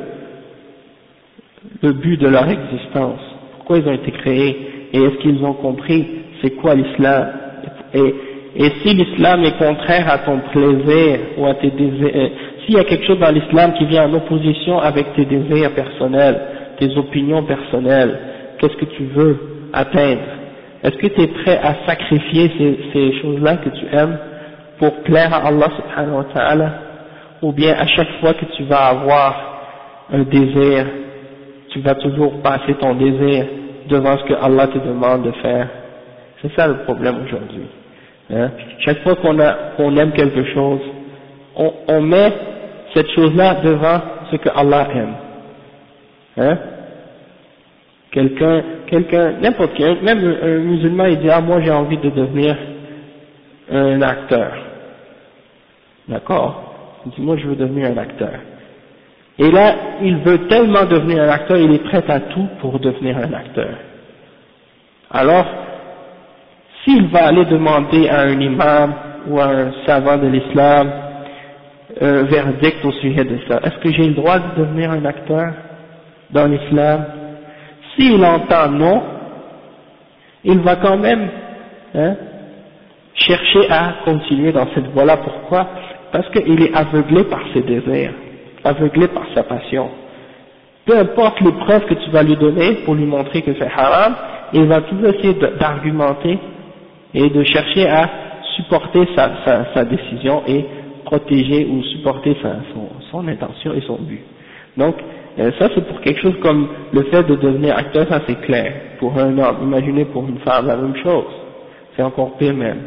le but de leur existence? Pourquoi ils ont été créés? Et est-ce qu'ils ont compris c'est quoi l'islam? Et, et si l'islam est contraire à ton plaisir ou à tes désirs, euh, s'il y a quelque chose dans l'islam qui vient en opposition avec tes désirs personnels, tes opinions personnelles, qu'est-ce que tu veux atteindre? Est-ce que tu es prêt à sacrifier ces, ces choses-là que tu aimes pour plaire à Allah subhanahu wa ta'ala? Ou bien à chaque fois que tu vas avoir un désir, tu vas toujours passer ton désir devant ce que Allah te demande de faire? C'est ça le problème aujourd'hui. Hein? Chaque fois qu'on a, qu'on aime quelque chose, on, on met cette chose-là devant ce que Allah aime. Hein? Quelqu'un, quelqu'un, n'importe qui, même un musulman, il dit, ah, moi j'ai envie de devenir un acteur. D'accord? Il dit, moi je veux devenir un acteur. Et là, il veut tellement devenir un acteur, il est prêt à tout pour devenir un acteur. Alors, s'il va aller demander à un imam ou à un savant de l'islam un verdict au sujet de ça, est-ce que j'ai le droit de devenir un acteur dans l'islam? S'il entend non, il va quand même hein, chercher à continuer dans cette voie-là. Pourquoi? Parce qu'il est aveuglé par ses désirs, aveuglé par sa passion. Peu importe les preuves que tu vas lui donner pour lui montrer que c'est haram, il va toujours essayer d'argumenter et de chercher à supporter sa, sa, sa décision et protéger ou supporter sa, son, son intention et son but. Donc, euh, ça c'est pour quelque chose comme le fait de devenir acteur, ça c'est clair. Pour un homme, imaginez pour une femme la même chose, c'est encore pire même.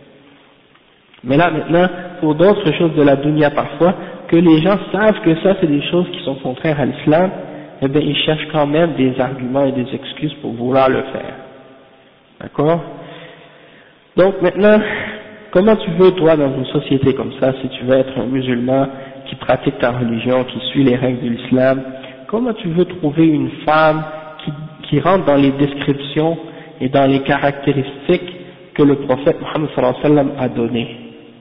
Mais là maintenant, pour d'autres choses de la dunya parfois, que les gens savent que ça c'est des choses qui sont contraires à l'islam, eh bien ils cherchent quand même des arguments et des excuses pour vouloir le faire. D'accord? Donc maintenant, comment tu veux toi dans une société comme ça, si tu veux être un musulman qui pratique ta religion, qui suit les règles de l'islam, comment tu veux trouver une femme qui, qui rentre dans les descriptions et dans les caractéristiques que le prophète Mohammed sallallahu alayhi wa sallam a données?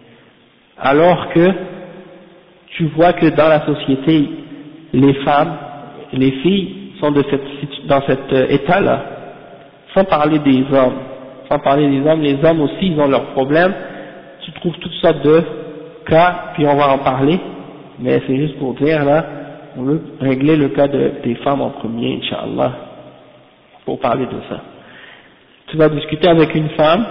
Alors que tu vois que dans la société, les femmes, les filles sont de cette, dans cet état-là, sans parler des hommes. Sans parler des hommes, les hommes aussi ils ont leurs problèmes, tu trouves toutes sortes de cas, puis on va en parler, mais c'est juste pour dire là, on veut régler le cas de, des femmes en premier, Inch'Allah, pour parler de ça. Tu vas discuter avec une femme,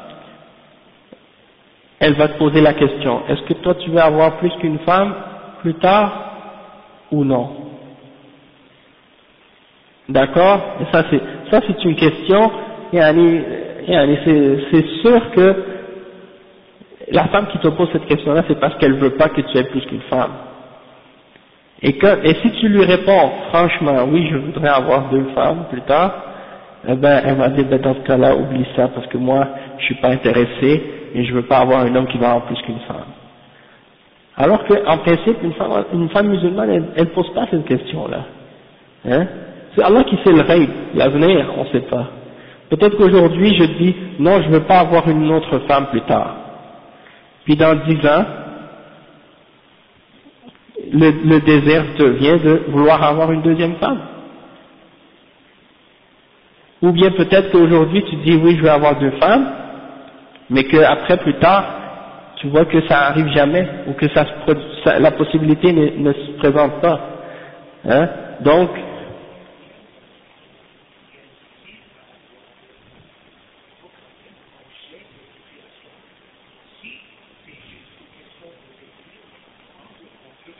elle va te poser la question, est-ce que toi tu veux avoir plus qu'une femme plus tard ou non? D'accord? Et ça c'est, ça c'est une question, yani, yani c'est, c'est sûr que la femme qui te pose cette question-là, c'est parce qu'elle veut pas que tu aies plus qu'une femme. Et, que, et si tu lui réponds, franchement, oui, je voudrais avoir deux femmes plus tard, eh ben, elle va dire, ben, dans ce cas-là, oublie ça, parce que moi, je suis pas intéressé, et je veux pas avoir un homme qui va avoir plus qu'une femme. Alors qu'en principe, une femme, une femme musulmane, elle, elle pose pas cette question-là. Hein? C'est Allah qui sait le ghaib, l'avenir, on sait pas. Peut-être qu'aujourd'hui, je dis, non, je veux pas avoir une autre femme plus tard. Puis dans dix ans, le, le désir te vient de vouloir avoir une deuxième femme. Ou bien peut-être qu'aujourd'hui tu dis oui je veux avoir deux femmes, mais qu'après plus tard, tu vois que ça arrive jamais, ou que ça, se, ça la possibilité ne, ne se présente pas. Hein? Donc,